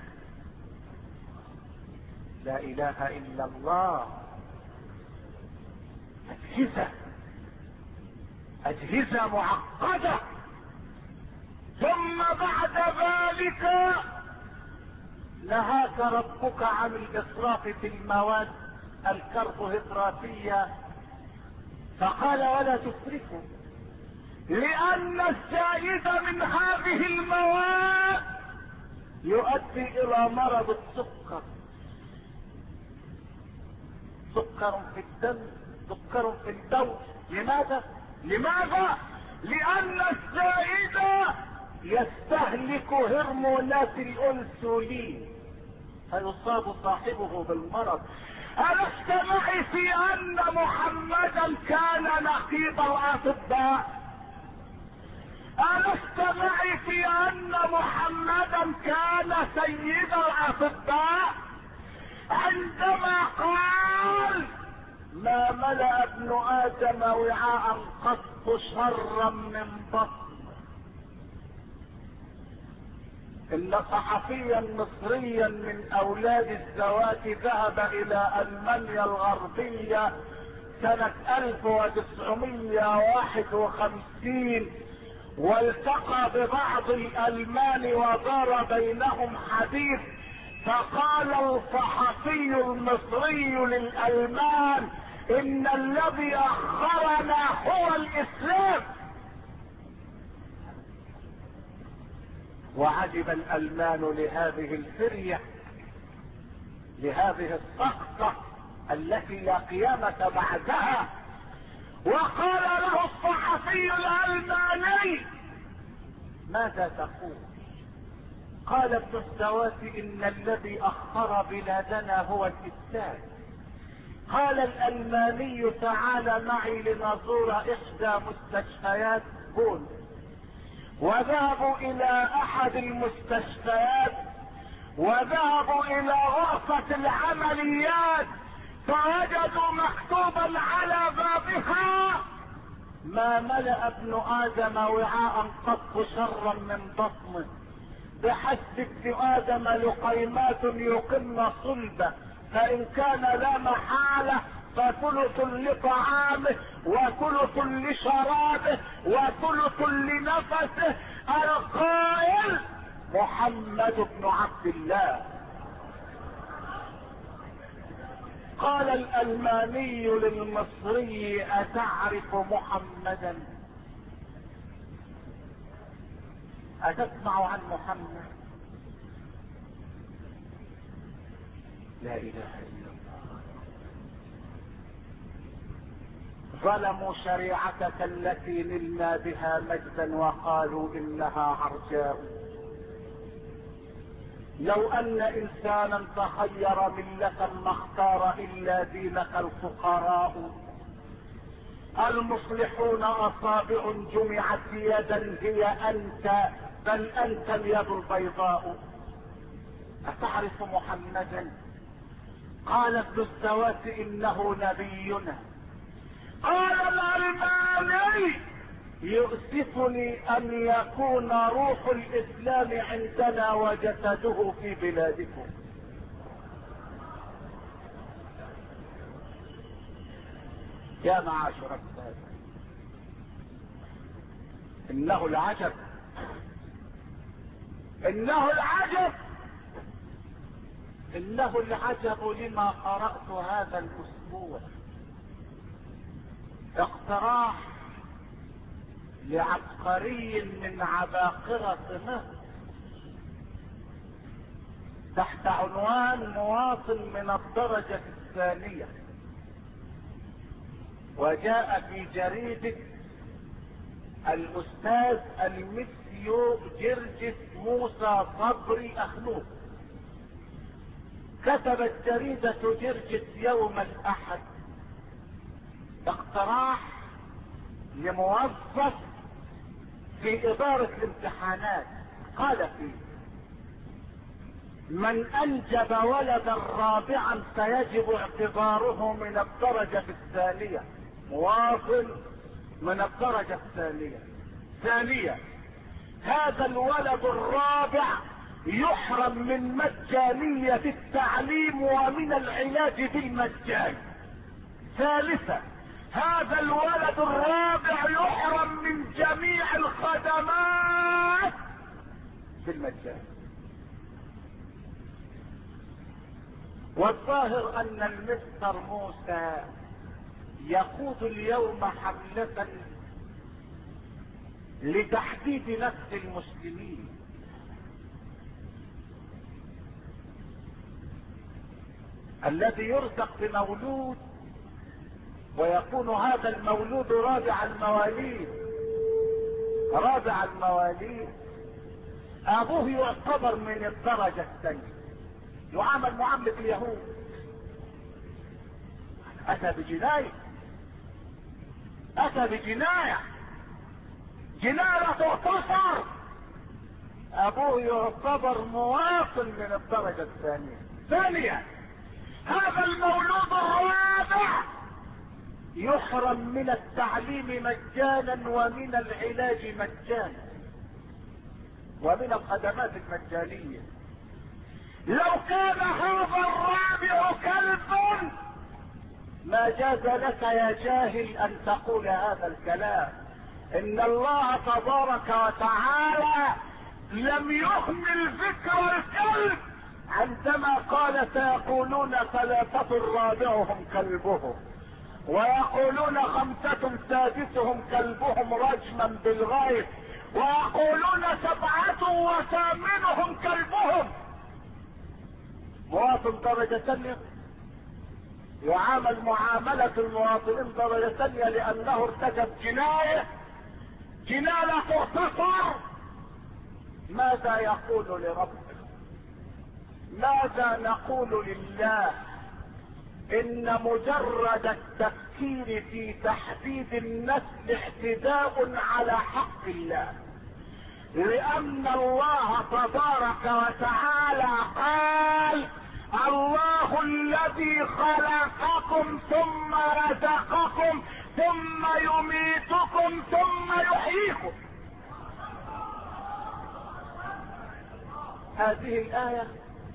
لا اله الا الله. اجهزة اجهزة معقدة. ثم بعد ذلك نهاك ربك عن الاسراف في المواد الكربوهيدراتية، فقال ولا تسرفوا لان الزائد من هذه المواد يؤدي الى مرض السكر. سكر في الدم، سكر في الدم. لماذا؟ لماذا؟ لان الزائد يستهلك هرمونات الانسولين فيصاب صاحبه بالمرض. ألست معي في ان محمدا كان نقيب الاطباء؟ ألست معي في ان محمدا كان سيد الاطباء عندما قال ما ملأ ابن ادم وعاء قط شرا من بطن؟ ان صحفيا مصريا من اولاد الزواج ذهب الى المانيا الغربية سنة الف وتسعمية واحد وخمسين والتقى ببعض الالمان ودار بينهم حديث، فقال الصحفي المصري للالمان ان الذي اخرنا هو الاسلام. وعجب الالمان لهذه الفرية، لهذه السقطة التي لا قيامة بعدها. وقال له الصحفي الالماني ماذا تقول؟ قال ابن السواسي ان الذي اخر بلادنا هو الاسلام. قال الالماني تعال معي لنزور احدى مستشفيات بون، وذهبوا الى احد المستشفيات وذهبوا الى غرفة العمليات فوجدوا مكتوبا على بابها ما ملأ ابن ادم وعاء قط شرا من بطنه، بحسب ابن ادم لقيمات يقمن صلبه، فان كان لا محالة فثلث لطعامه وثلث لشرابه وثلث لنفسه. القائل محمد بن عبد الله. قال الالماني للمصري اتعرف محمدا؟ اتسمع عن محمد؟ لا اله الا الله. ظلموا شريعتك التي نلنا بها مجدا وقالوا انها عرجاء. لو ان انسانا تخير ملة ما اختار الا دينك الفقراء. المصلحون اصابع جمعت يدا هي انت، بل انت اليد البيضاء. اتعرف محمدا؟ قال ابن السواسي انه نبينا. قال الالماني يؤسفني ان يكون روح الاسلام عندنا وجسده في بلادكم. يا معاشر السادة، انه العجب، انه العجب، انه العجب لما قرأت هذا الاسبوع. اقتراح لعبقري من عباقرة مصر تحت عنوان مواطن من الدرجة الثانية، وجاء في جريدة الاستاذ المسيو جرجس موسى صبري اخنوق. كتبت جريدة جرجس يوم الاحد اقتراح لموظف في ادارة الامتحانات. قال فيه من انجب ولدا رابعا فيجب اعتباره من الدرجة الثانية، مواطن من الدرجة الثانية. ثانيا هذا الولد الرابع يحرم من مجانية التعليم ومن العلاج بالمجان. ثالثا هذا الولد الرابع يحرم من جميع الخدمات بالمجان. والظاهر ان المستر موسى يقود اليوم حملة لتحديد نسل المسلمين. الذي يرزق بمولود ويكون هذا المولود رابع المواليد رابع المواليد ابوه يعتبر من الدرجة الثانية، يعامل معاملة اليهود. اتى بجناية اتى بجناية جناية تغتصر. ابوه يعتبر مواطن من الدرجة الثانية. ثانيا هذا المولود الرابع يحرم من التعليم مجانا ومن العلاج مجانا ومن الخدمات المجانية. لو كان هذا الرابع كلب ما جاز لك يا جاهل ان تقول هذا الكلام. ان الله تبارك وتعالى لم يهمل ذكر الكلب عندما قال سيقولون ثلاثة رابعهم كلبهم ويقولون خمسة سادسهم كلبهم رجما بالغيب ويقولون سبعة وثامنهم كلبهم. مواطن درجة ثانية يعامل معاملة المواطنين درجة ثانية لأنه ارتكب جناية جناية تغتصر. ماذا يقول لربك؟ ماذا نقول لله؟ ان مجرد التفكير في تحديد النسل اعتداء على حق الله، لان الله تبارك وتعالى قال الله الذي خلقكم ثم رزقكم ثم يميتكم ثم يحييكم. هذه الآية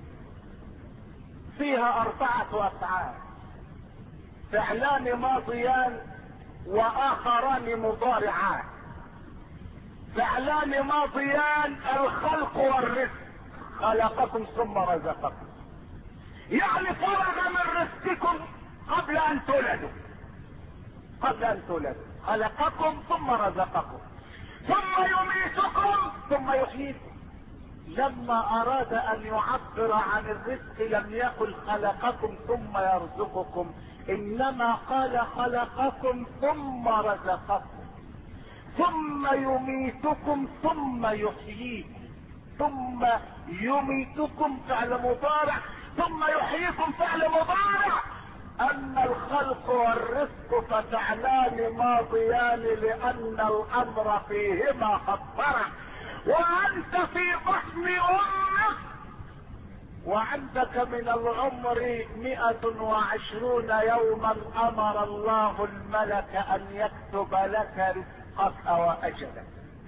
فيها أربعة أفعال، فعلان ماضيان وآخران مضارعان. فعلان ماضيان الخلق والرزق، خلقكم ثم رزقكم، يعني فرغ من رزقكم قبل أن تولدوا قبل أن تولدوا خلقكم ثم رزقكم ثم يميتكم ثم يحييكم. لما اراد ان يعبر عن الرزق لم يقل خلقكم ثم يرزقكم، انما قال خلقكم ثم رزقكم ثم يميتكم ثم يحييكم. ثم يميتكم فعل مضارع ثم يحييكم فعل مضارع. اما الخلق والرزق ففعلان ماضيان لان الامر فيهما قد طرأ. وانت في بطن امك وعندك من العمر مئة وعشرون يوما امر الله الملك ان يكتب لك رزقك واجلك.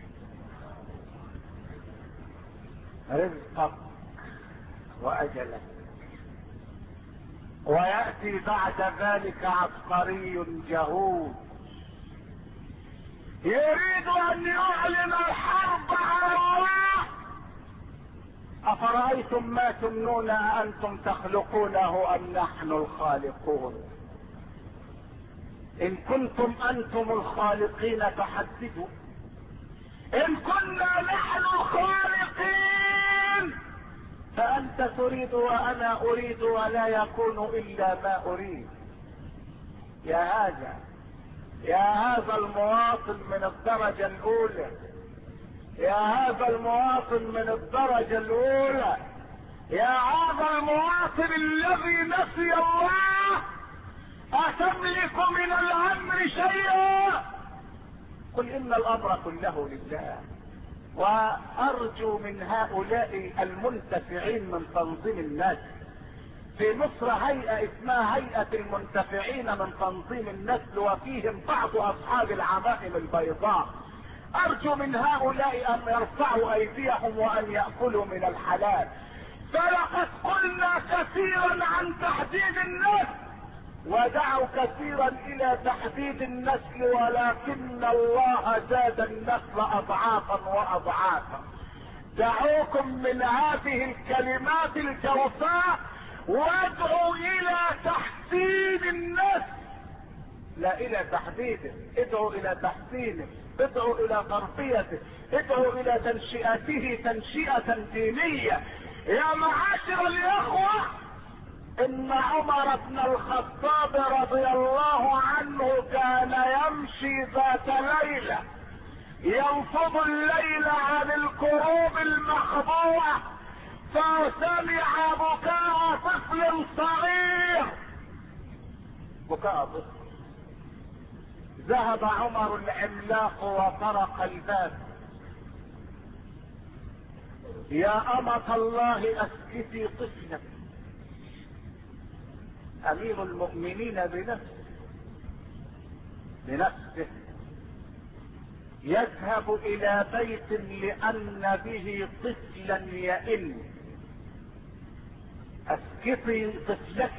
رزقك واجلك. ويأتي بعد ذلك عبقري جهود يريد ان يعلن الحرب على الله. افرأيتم ما تمنون انتم تخلقونه ام نحن الخالقون؟ ان كنتم انتم الخالقين فحددوا. ان كنا نحن الخالقين فانت تريد وانا اريد ولا يكون الا ما اريد. يا هذا يا هذا المواطن من الدرجة الاولى يا هذا المواطن من الدرجة الاولى يا هذا المواطن الذي نسي الله، اتملك من الامر شيئا؟ قل ان الامر كله لله. وارجو من هؤلاء المنتفعين من تنظيم الناس في مصر هيئة اسمها هيئة المنتفعين من تنظيم النسل وفيهم بعض اصحاب العمائم البيضاء، ارجو من هؤلاء ان يرفعوا ايديهم وان يأكلوا من الحلال. فلقد قلنا كثيرا عن تحديد النسل ودعوا كثيرا الى تحديد النسل، ولكن الله زاد النسل اضعافا واضعافا. دعوكم من هذه الكلمات الجوفاء وادعوا الى تحديد النسل. لا الى تحديده، ادعو الى تحسينه، ادعو الى تربيته، ادعو الى تنشئته تنشئة دينية. يا معاشر الاخوة، ان عمر بن الخطاب رضي الله عنه كان يمشي ذات ليلة ينفض الليل عن الكروب المخبوعة، فسمع بكاء طفل صغير، بكاء طفل. ذهب عمر العملاق وطرق الباب. يا أمة الله اسكتي طفلك. امير المؤمنين بنفسه بنفسه يذهب الى بيت لان به طفلا يئن. اسكتي طفلك.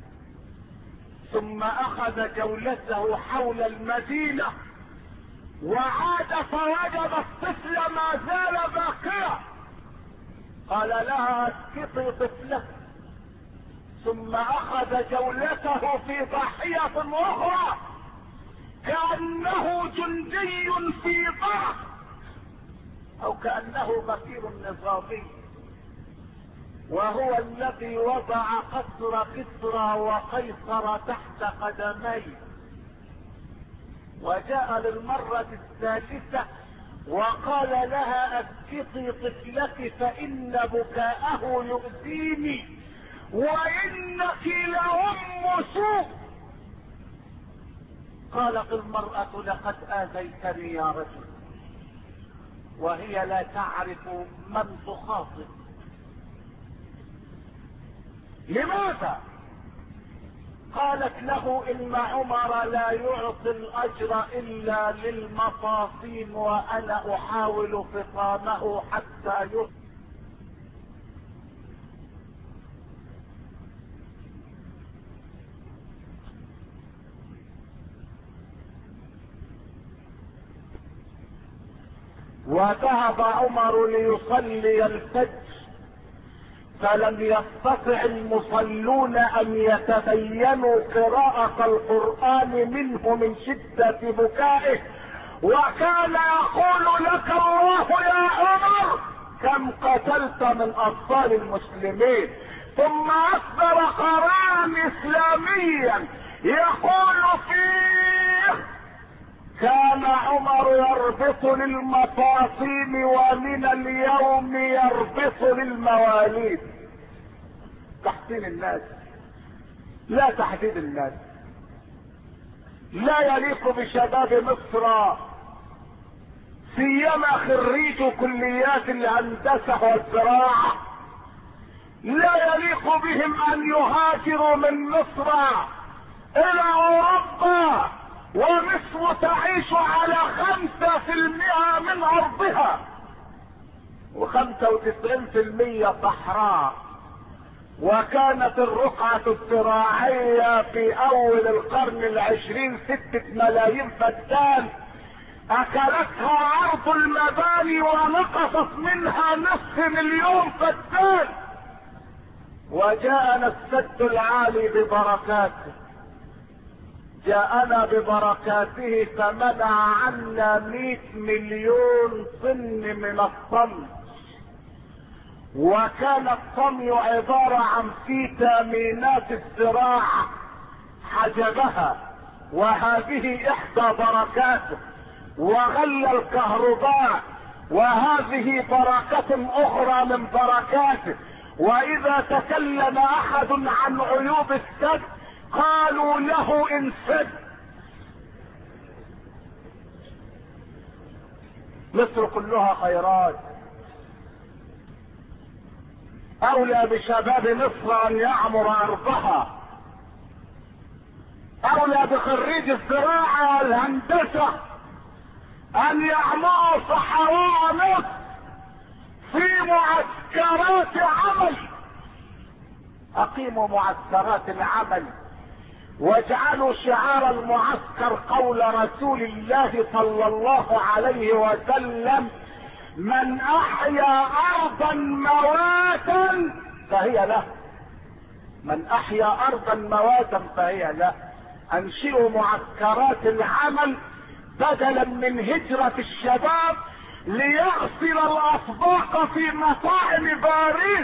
ثم اخذ جولته حول المدينة وعاد فوجد الطفل ما زال باقيا. قال لها اسكتي طفلك. ثم اخذ جولته في ضاحية اخرى كأنه جندي في ضعف او كأنه بكير نظامي، وهو الذي وضع قصر كسرى وقيصر تحت قدميه. وجاء للمرة الثالثة وقال لها اسكتي طفلك فان بكاءه يؤذيني وانك لأم سوء. قالت المرأة لقد آذيتني يا رجل، وهي لا تعرف من تخاطب. لماذا؟ قالت له ان عمر لا يعطي الاجر الا للمصاصين وانا احاول فطامه حتى يصبح. وذهب عمر ليصلي الفجر فلم يستطع المصلون ان يتبينوا قراءة القرآن منه من شدة بكائه، وكان يقول لك الله يا عمر كم قتلت من اطفال المسلمين. ثم اصدر قرارا اسلاميا يقول فيه كان عمر يربط للمفاصيل ومن اليوم يربط للمواليد. تحسين الناس لا تحديد الناس. لا يليق بشباب مصر سيما خريج كليات الهندسة والزراعة، لا يليق بهم ان يهاجروا من مصر الى اوروبا ومصر تعيش على خمسة في المئة من ارضها وخمسة وتسعين في المية صحراء. وكانت الرقعة الزراعية في اول القرن العشرين ستة ملايين فدان، اكلتها عرض المباني ونقصت منها نصف مليون فدان. وجاءنا السد العالي ببركاته، جاءنا ببركاته فمنع عنا مئة مليون طن من الطمي. وكان الطمي عبارة عن فيتامينات الزراعة حجبها، وهذه احدى بركاته. وغلى الكهرباء، وهذه بركة اخرى من بركاته. واذا تكلم احد عن عيوب السد قالوا له انسد. مصر كلها خيرات، اولى بشباب مصر ان يعمر ارضها، اولى بخريج الزراعة والهندسة ان يعمروا صحراء مصر في معسكرات عمل. اقيموا معسكرات العمل واجعلوا شعار المعسكر قول رسول الله صلى الله عليه وسلم من احيا ارضا مواتا فهي له. من احيا ارضا مواتا فهي له. انشئوا معسكرات العمل بدلا من هجرة الشباب ليغسل الاصداق في مطاعم باريس.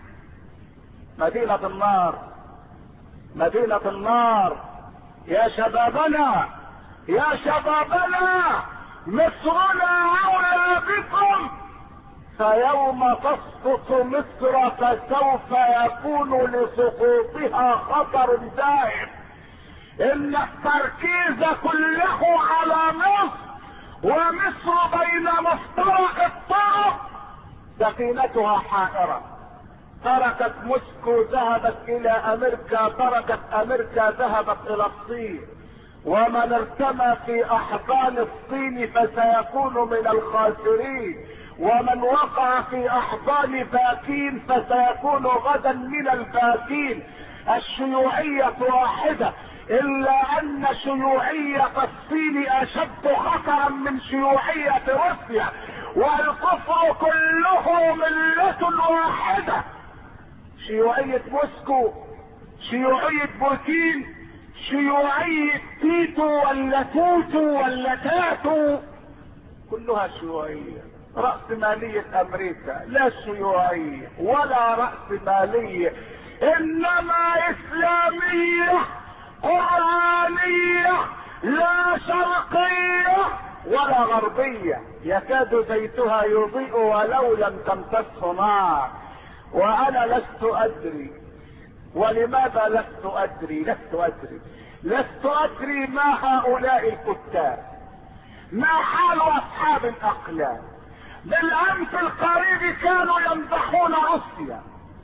مدينة النار، مدينة النار. يا شبابنا، يا شبابنا، مصرنا اولى بكم. فيوم تسقط مصر فسوف يكون لسقوطها خطر دائم. ان التركيز كله على مصر، ومصر بين مفترق الطرق. سفينتها حائرة، تركت موسكو ذهبت الى امريكا، تركت امريكا ذهبت الى الصين. ومن ارتمى في احضان الصين فسيكون من الخاسرين، ومن وقع في احضان باكين فسيكون غدا من الباكين. الشيوعية واحدة، الا ان شيوعية الصين اشد خطرا من شيوعية روسيا، والكفر كله ملة واحدة. شيوعية موسكو، شيوعية بوتين، شيوعية تيتو ولا توتو ولا تاتو، كلها شيوعية. رأسمالية امريكا لا شيوعية ولا رأسمالية، انما اسلامية قرآنية، لا شرقية ولا غربية. يكاد زيتها يضيء ولو لم تمسسه نار. وانا لست ادري. ولماذا لست ادري؟ لست ادري لست ادري ما هؤلاء الكتاب، ما حال اصحاب الاقلام. بالامس القريب كانوا يمدحون روسيا،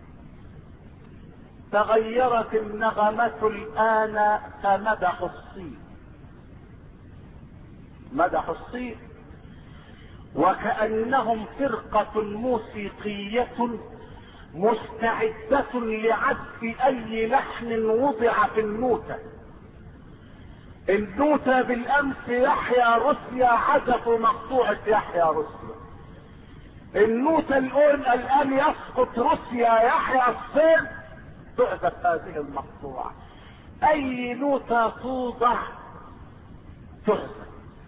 تغيرت النغمة الان فمدحوا الصين، مدحوا الصين وكأنهم فرقة موسيقية مستعدة لعزف اي لحن وضع في النوتة. النوتة بالامس يحيى روسيا عزفوا مقطوعة يحيى روسيا. النوتة الان الان يسقط روسيا يحيى الصين، تعزف هذه المقطوعة. اي نوتة توضع تعزف.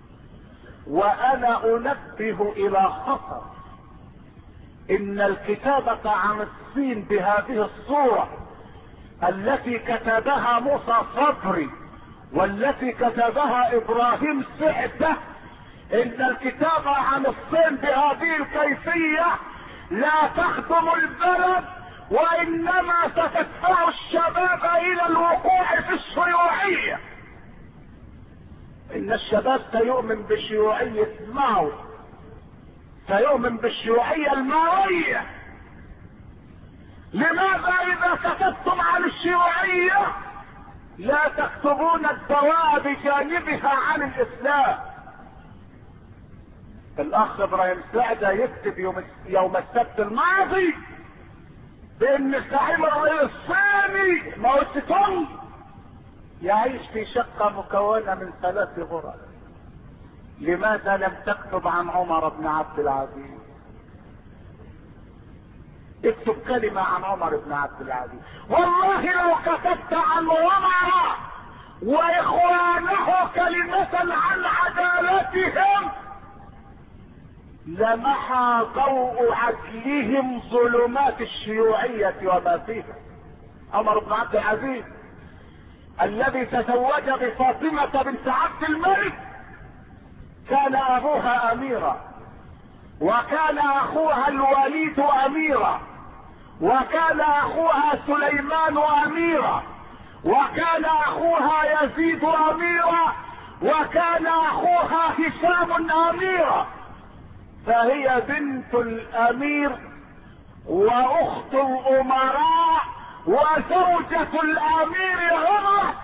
وانا انبه الى خطر ان الكتابة عن الصين بهذه الصورة التي كتبها موسى صبري والتي كتبها ابراهيم سعدة، ان الكتابة عن الصين بهذه الكيفية لا تخدم البلد، وانما ستدفع الشباب الى الوقوع في الشيوعية. ان الشباب سيؤمن بشيوعية ماو، سيؤمن بالشيوعية الماوية. لماذا اذا كتبتم عن الشيوعية لا تكتبون الدواء بجانبها عن الاسلام؟ الاخ ابراهيم سعدة يكتب يوم, يوم السبت الماضي بان الزعيم الصيني ماو تسي تونغ يعيش في شقة مكونة من ثلاث غرف. لماذا لم تكتب عن عمر بن عبد العزيز؟ اكتب كلمة عن عمر بن عبد العزيز. والله لو كتبت عن عمر واخوانه كلمة عن عدالتهم لمحى ضوء عدلهم ظلمات الشيوعية وما فيها. عمر بن عبد العزيز الذي تزوج بفاطمة بنت عبد الملك كان ابوها اميرا، وكان اخوها الوليد اميرا، وكان اخوها سليمان اميرا، وكان اخوها يزيد اميرا، وكان اخوها هشام اميرا. فهي بنت الامير واخت الامراء وزوجة الامير عمر.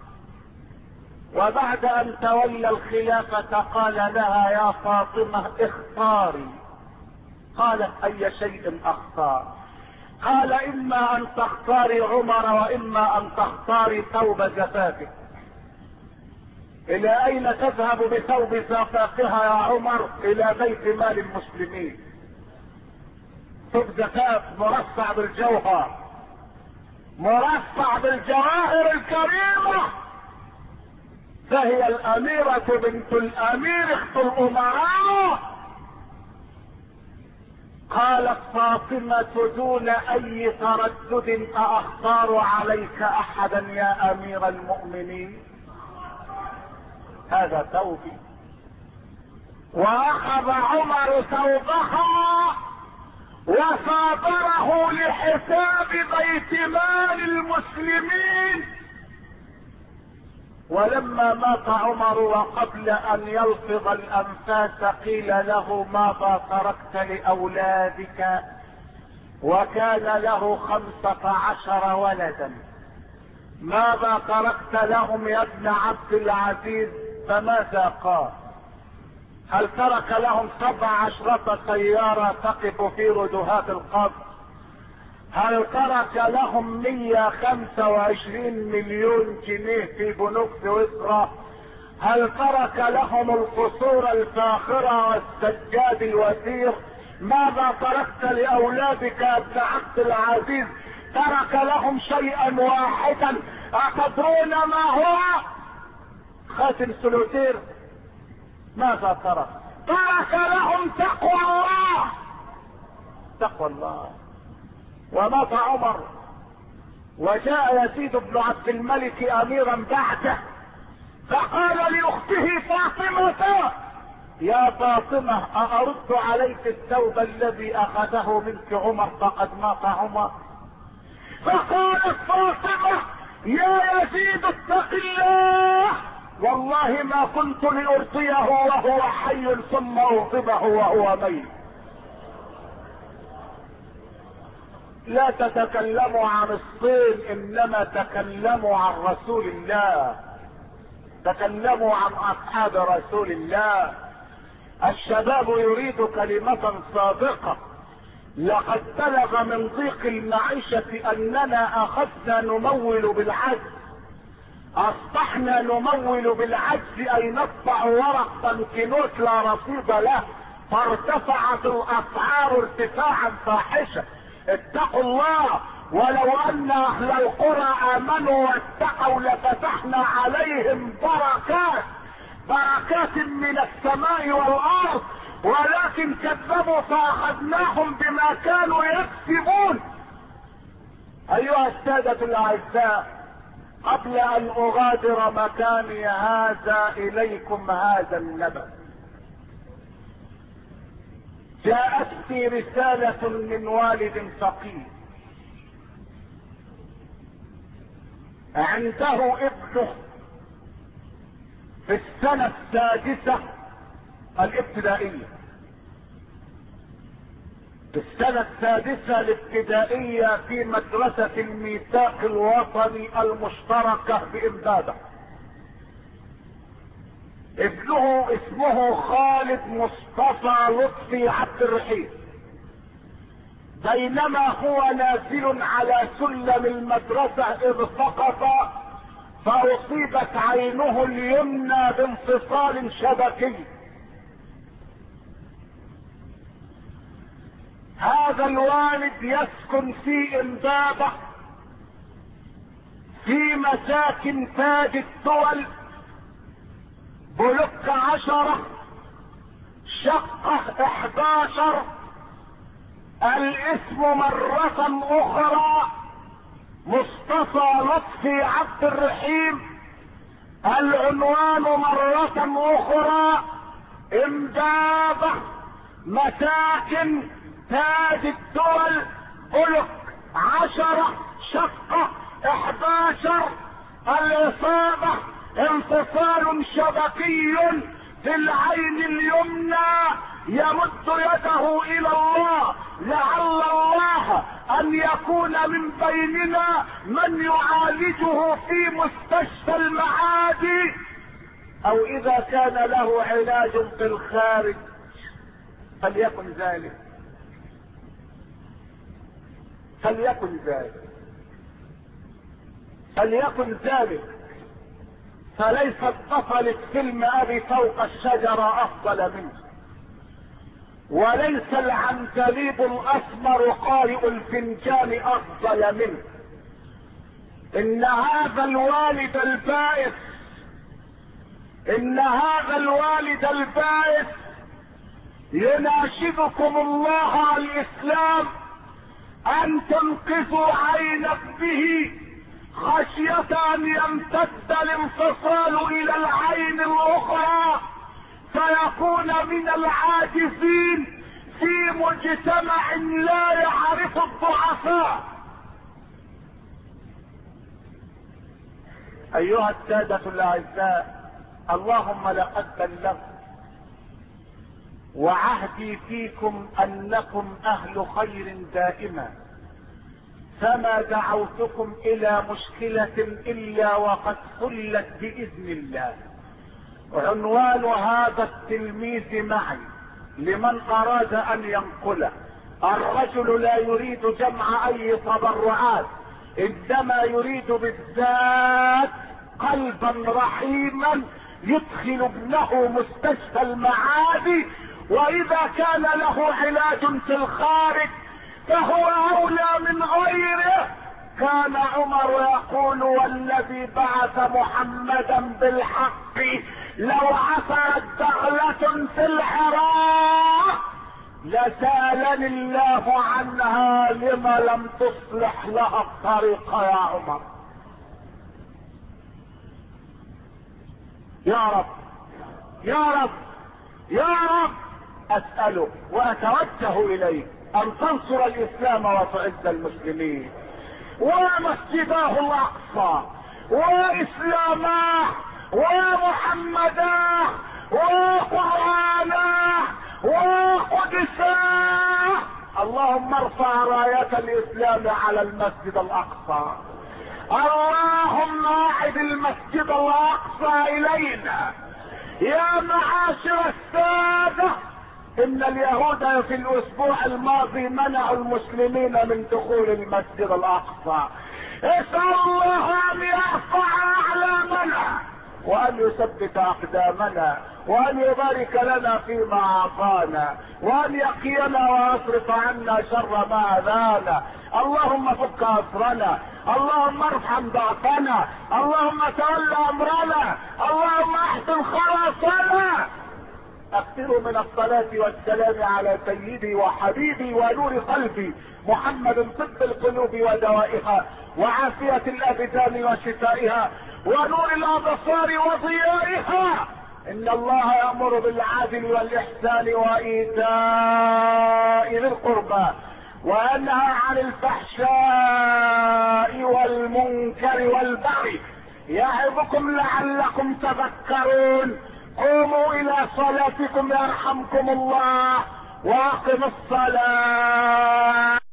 وبعد ان تولى الخلافة قال لها يا فاطمة اختاري. قالت اي شيء اختار؟ قال اما ان تختاري عمر واما ان تختاري ثوب زفافك. الى اين تذهب بثوب زفافها يا عمر؟ الى بيت مال المسلمين. ثوب زفاف مرصع بالجوهر، مرصع بالجواهر الكريمة، فهي الاميرة بنت الامير اخت الامراء. قالت فاطمة دون اي تردد: ااختار عليك احدا يا امير المؤمنين؟ هذا ثوبي. واخذ عمر ثوبها وصادره لحساب بيت مال المسلمين. ولما مات عمر وقبل ان يلفظ الانفاس قيل له: ماذا تركت لاولادك؟ وكان له خمسة عشر ولدا. ماذا تركت لهم يا ابن عبد العزيز؟ فماذا قال؟ هل ترك لهم سبع عشرة سيارة تقف في ردهات القصر؟ هل ترك لهم مية خمسة وعشرين مليون جنيه في بنوك سويسرا؟ هل ترك لهم القصور الفاخرة والسجاد الوثير؟ ماذا تركت لأولادك يا ابن عبد العزيز؟ ترك لهم شيئا واحدا، أتدرون ما هو؟ خاتم سلوتير. ماذا ترك؟ ترك لهم تقوى الله. تقوى الله. ومات عمر وجاء يزيد بن عبد الملك اميرا بعده، فقال لاخته فاطمة: يا فاطمة أأرد عليك الثوب الذي اخذه منك عمر فقد مات عمر؟ فقالت فاطمة: يا يزيد اتق الله، والله ما كنت لأرضيه وهو حي ثم أغضبه وهو ميت. لا تتكلموا عن الصين، انما تكلموا عن رسول الله، تكلموا عن اصحاب رسول الله. الشباب يريد كلمة صادقة. لقد بلغ من ضيق المعيشة اننا اخذنا نمول بالعجز، اصبحنا نمول بالعجز اي نطبع ورق بنكنوت لا رصيد له، فارتفعت الاسعار ارتفاعا فاحشا. اتقوا الله، ولو ان اهل القرى امنوا واتقوا لفتحنا عليهم بركات بركات من السماء والارض، ولكن كذبوا فاخذناهم بما كانوا يكسبون. ايها السادة الاعزاء، قبل ان اغادر مكاني هذا اليكم هذا النبأ. جاءتني رسالة من والد فقير عنده ابنه في السنة السادسة الابتدائية، في السنة السادسة الابتدائية في مدرسة الميثاق الوطني المشتركة بإمبابة. ابنه اسمه خالد مصطفى لطفي عبد الرحيم. بينما هو نازل على سلم المدرسة اذ سقط فاصيبت عينه اليمنى بانفصال شبكي. هذا الوالد يسكن في امبابة في مساكن تاج الدول، بلوك عشرة، شقة احداشر، الاسم مرة اخرى مصطفى لطفي عبد الرحيم، العنوان مرة اخرى امبابة، مساكن تاج الدول، بلوك عشرة، شقة احداشر، الاصابة انفصال شبكي في العين اليمنى. يمد يده الى الله، لعل الله ان يكون من بيننا من يعالجه في مستشفى المعادي، او اذا كان له علاج في الخارج فليكن ذلك، فليكن ذلك، فليكن ذلك. فليست طفلة فيلم ابي فوق الشجرة افضل منه، وليس العندليب الاسمر قارئ الفنجان افضل منه. ان هذا الوالد البائس ان هذا الوالد البائس يناشدكم الله على الاسلام ان تنقذوا عين به خشية ان يمتد الانفصال الى العين الاخرى فيكون من العاجزين في مجتمع لا يعرف الضعفاء. ايها السادة الاعزاء، اللهم لقد بلغت، وعهدي فيكم انكم اهل خير دائما، فما دعوتكم الى مشكلة الا وقد حلت باذن الله. عنوان هذا التلميذ معي لمن اراد ان ينقله: الرجل لا يريد جمع اي تبرعات، انما يريد بالذات قلبا رحيما يدخل ابنه مستشفى المعادي، واذا كان له علاج في الخارج فهو اولى من غيره. كان عمر يقول: والذي بعث محمدا بالحق لو عثرت دخلة في العراق لسالني الله عنها لما لم تصلح لها الطريق يا عمر. يا رب يا رب يا رب اسألك واتوجه اليك ان تنصر الاسلام وتعز المسلمين، ومسجده الاقصى واسلامه ومحمده وقرآنه وقدسه. اللهم ارفع راية الاسلام على المسجد الاقصى. اللهم اعد المسجد الاقصى الينا. يا معاشر السادة، ان اليهود في الاسبوع الماضي منعوا المسلمين من دخول المسجد الاقصى. اسأل الله ان يرفع اعلامنا وان يثبت اقدامنا وان يبارك لنا فيما اعطانا وان يقينا ويصرف عنا شر ما اذانا. اللهم فك اسرنا، اللهم ارحم ضعفنا، اللهم تول امرنا، اللهم احسن خلاصنا. اكثروا من الصلاة والسلام على سيدي وحبيبي ونور قلبي محمد، طب القلوب ودوائها وعافية الابدان وشفائها ونور الابصار وضيائها. ان الله يأمر بالعدل والاحسان وايتاء ذي القربى وينهى عن الفحشاء والمنكر والبغي يعظكم لعلكم تذكرون. قوموا الى صلاتكم يرحمكم الله واقم الصلاة.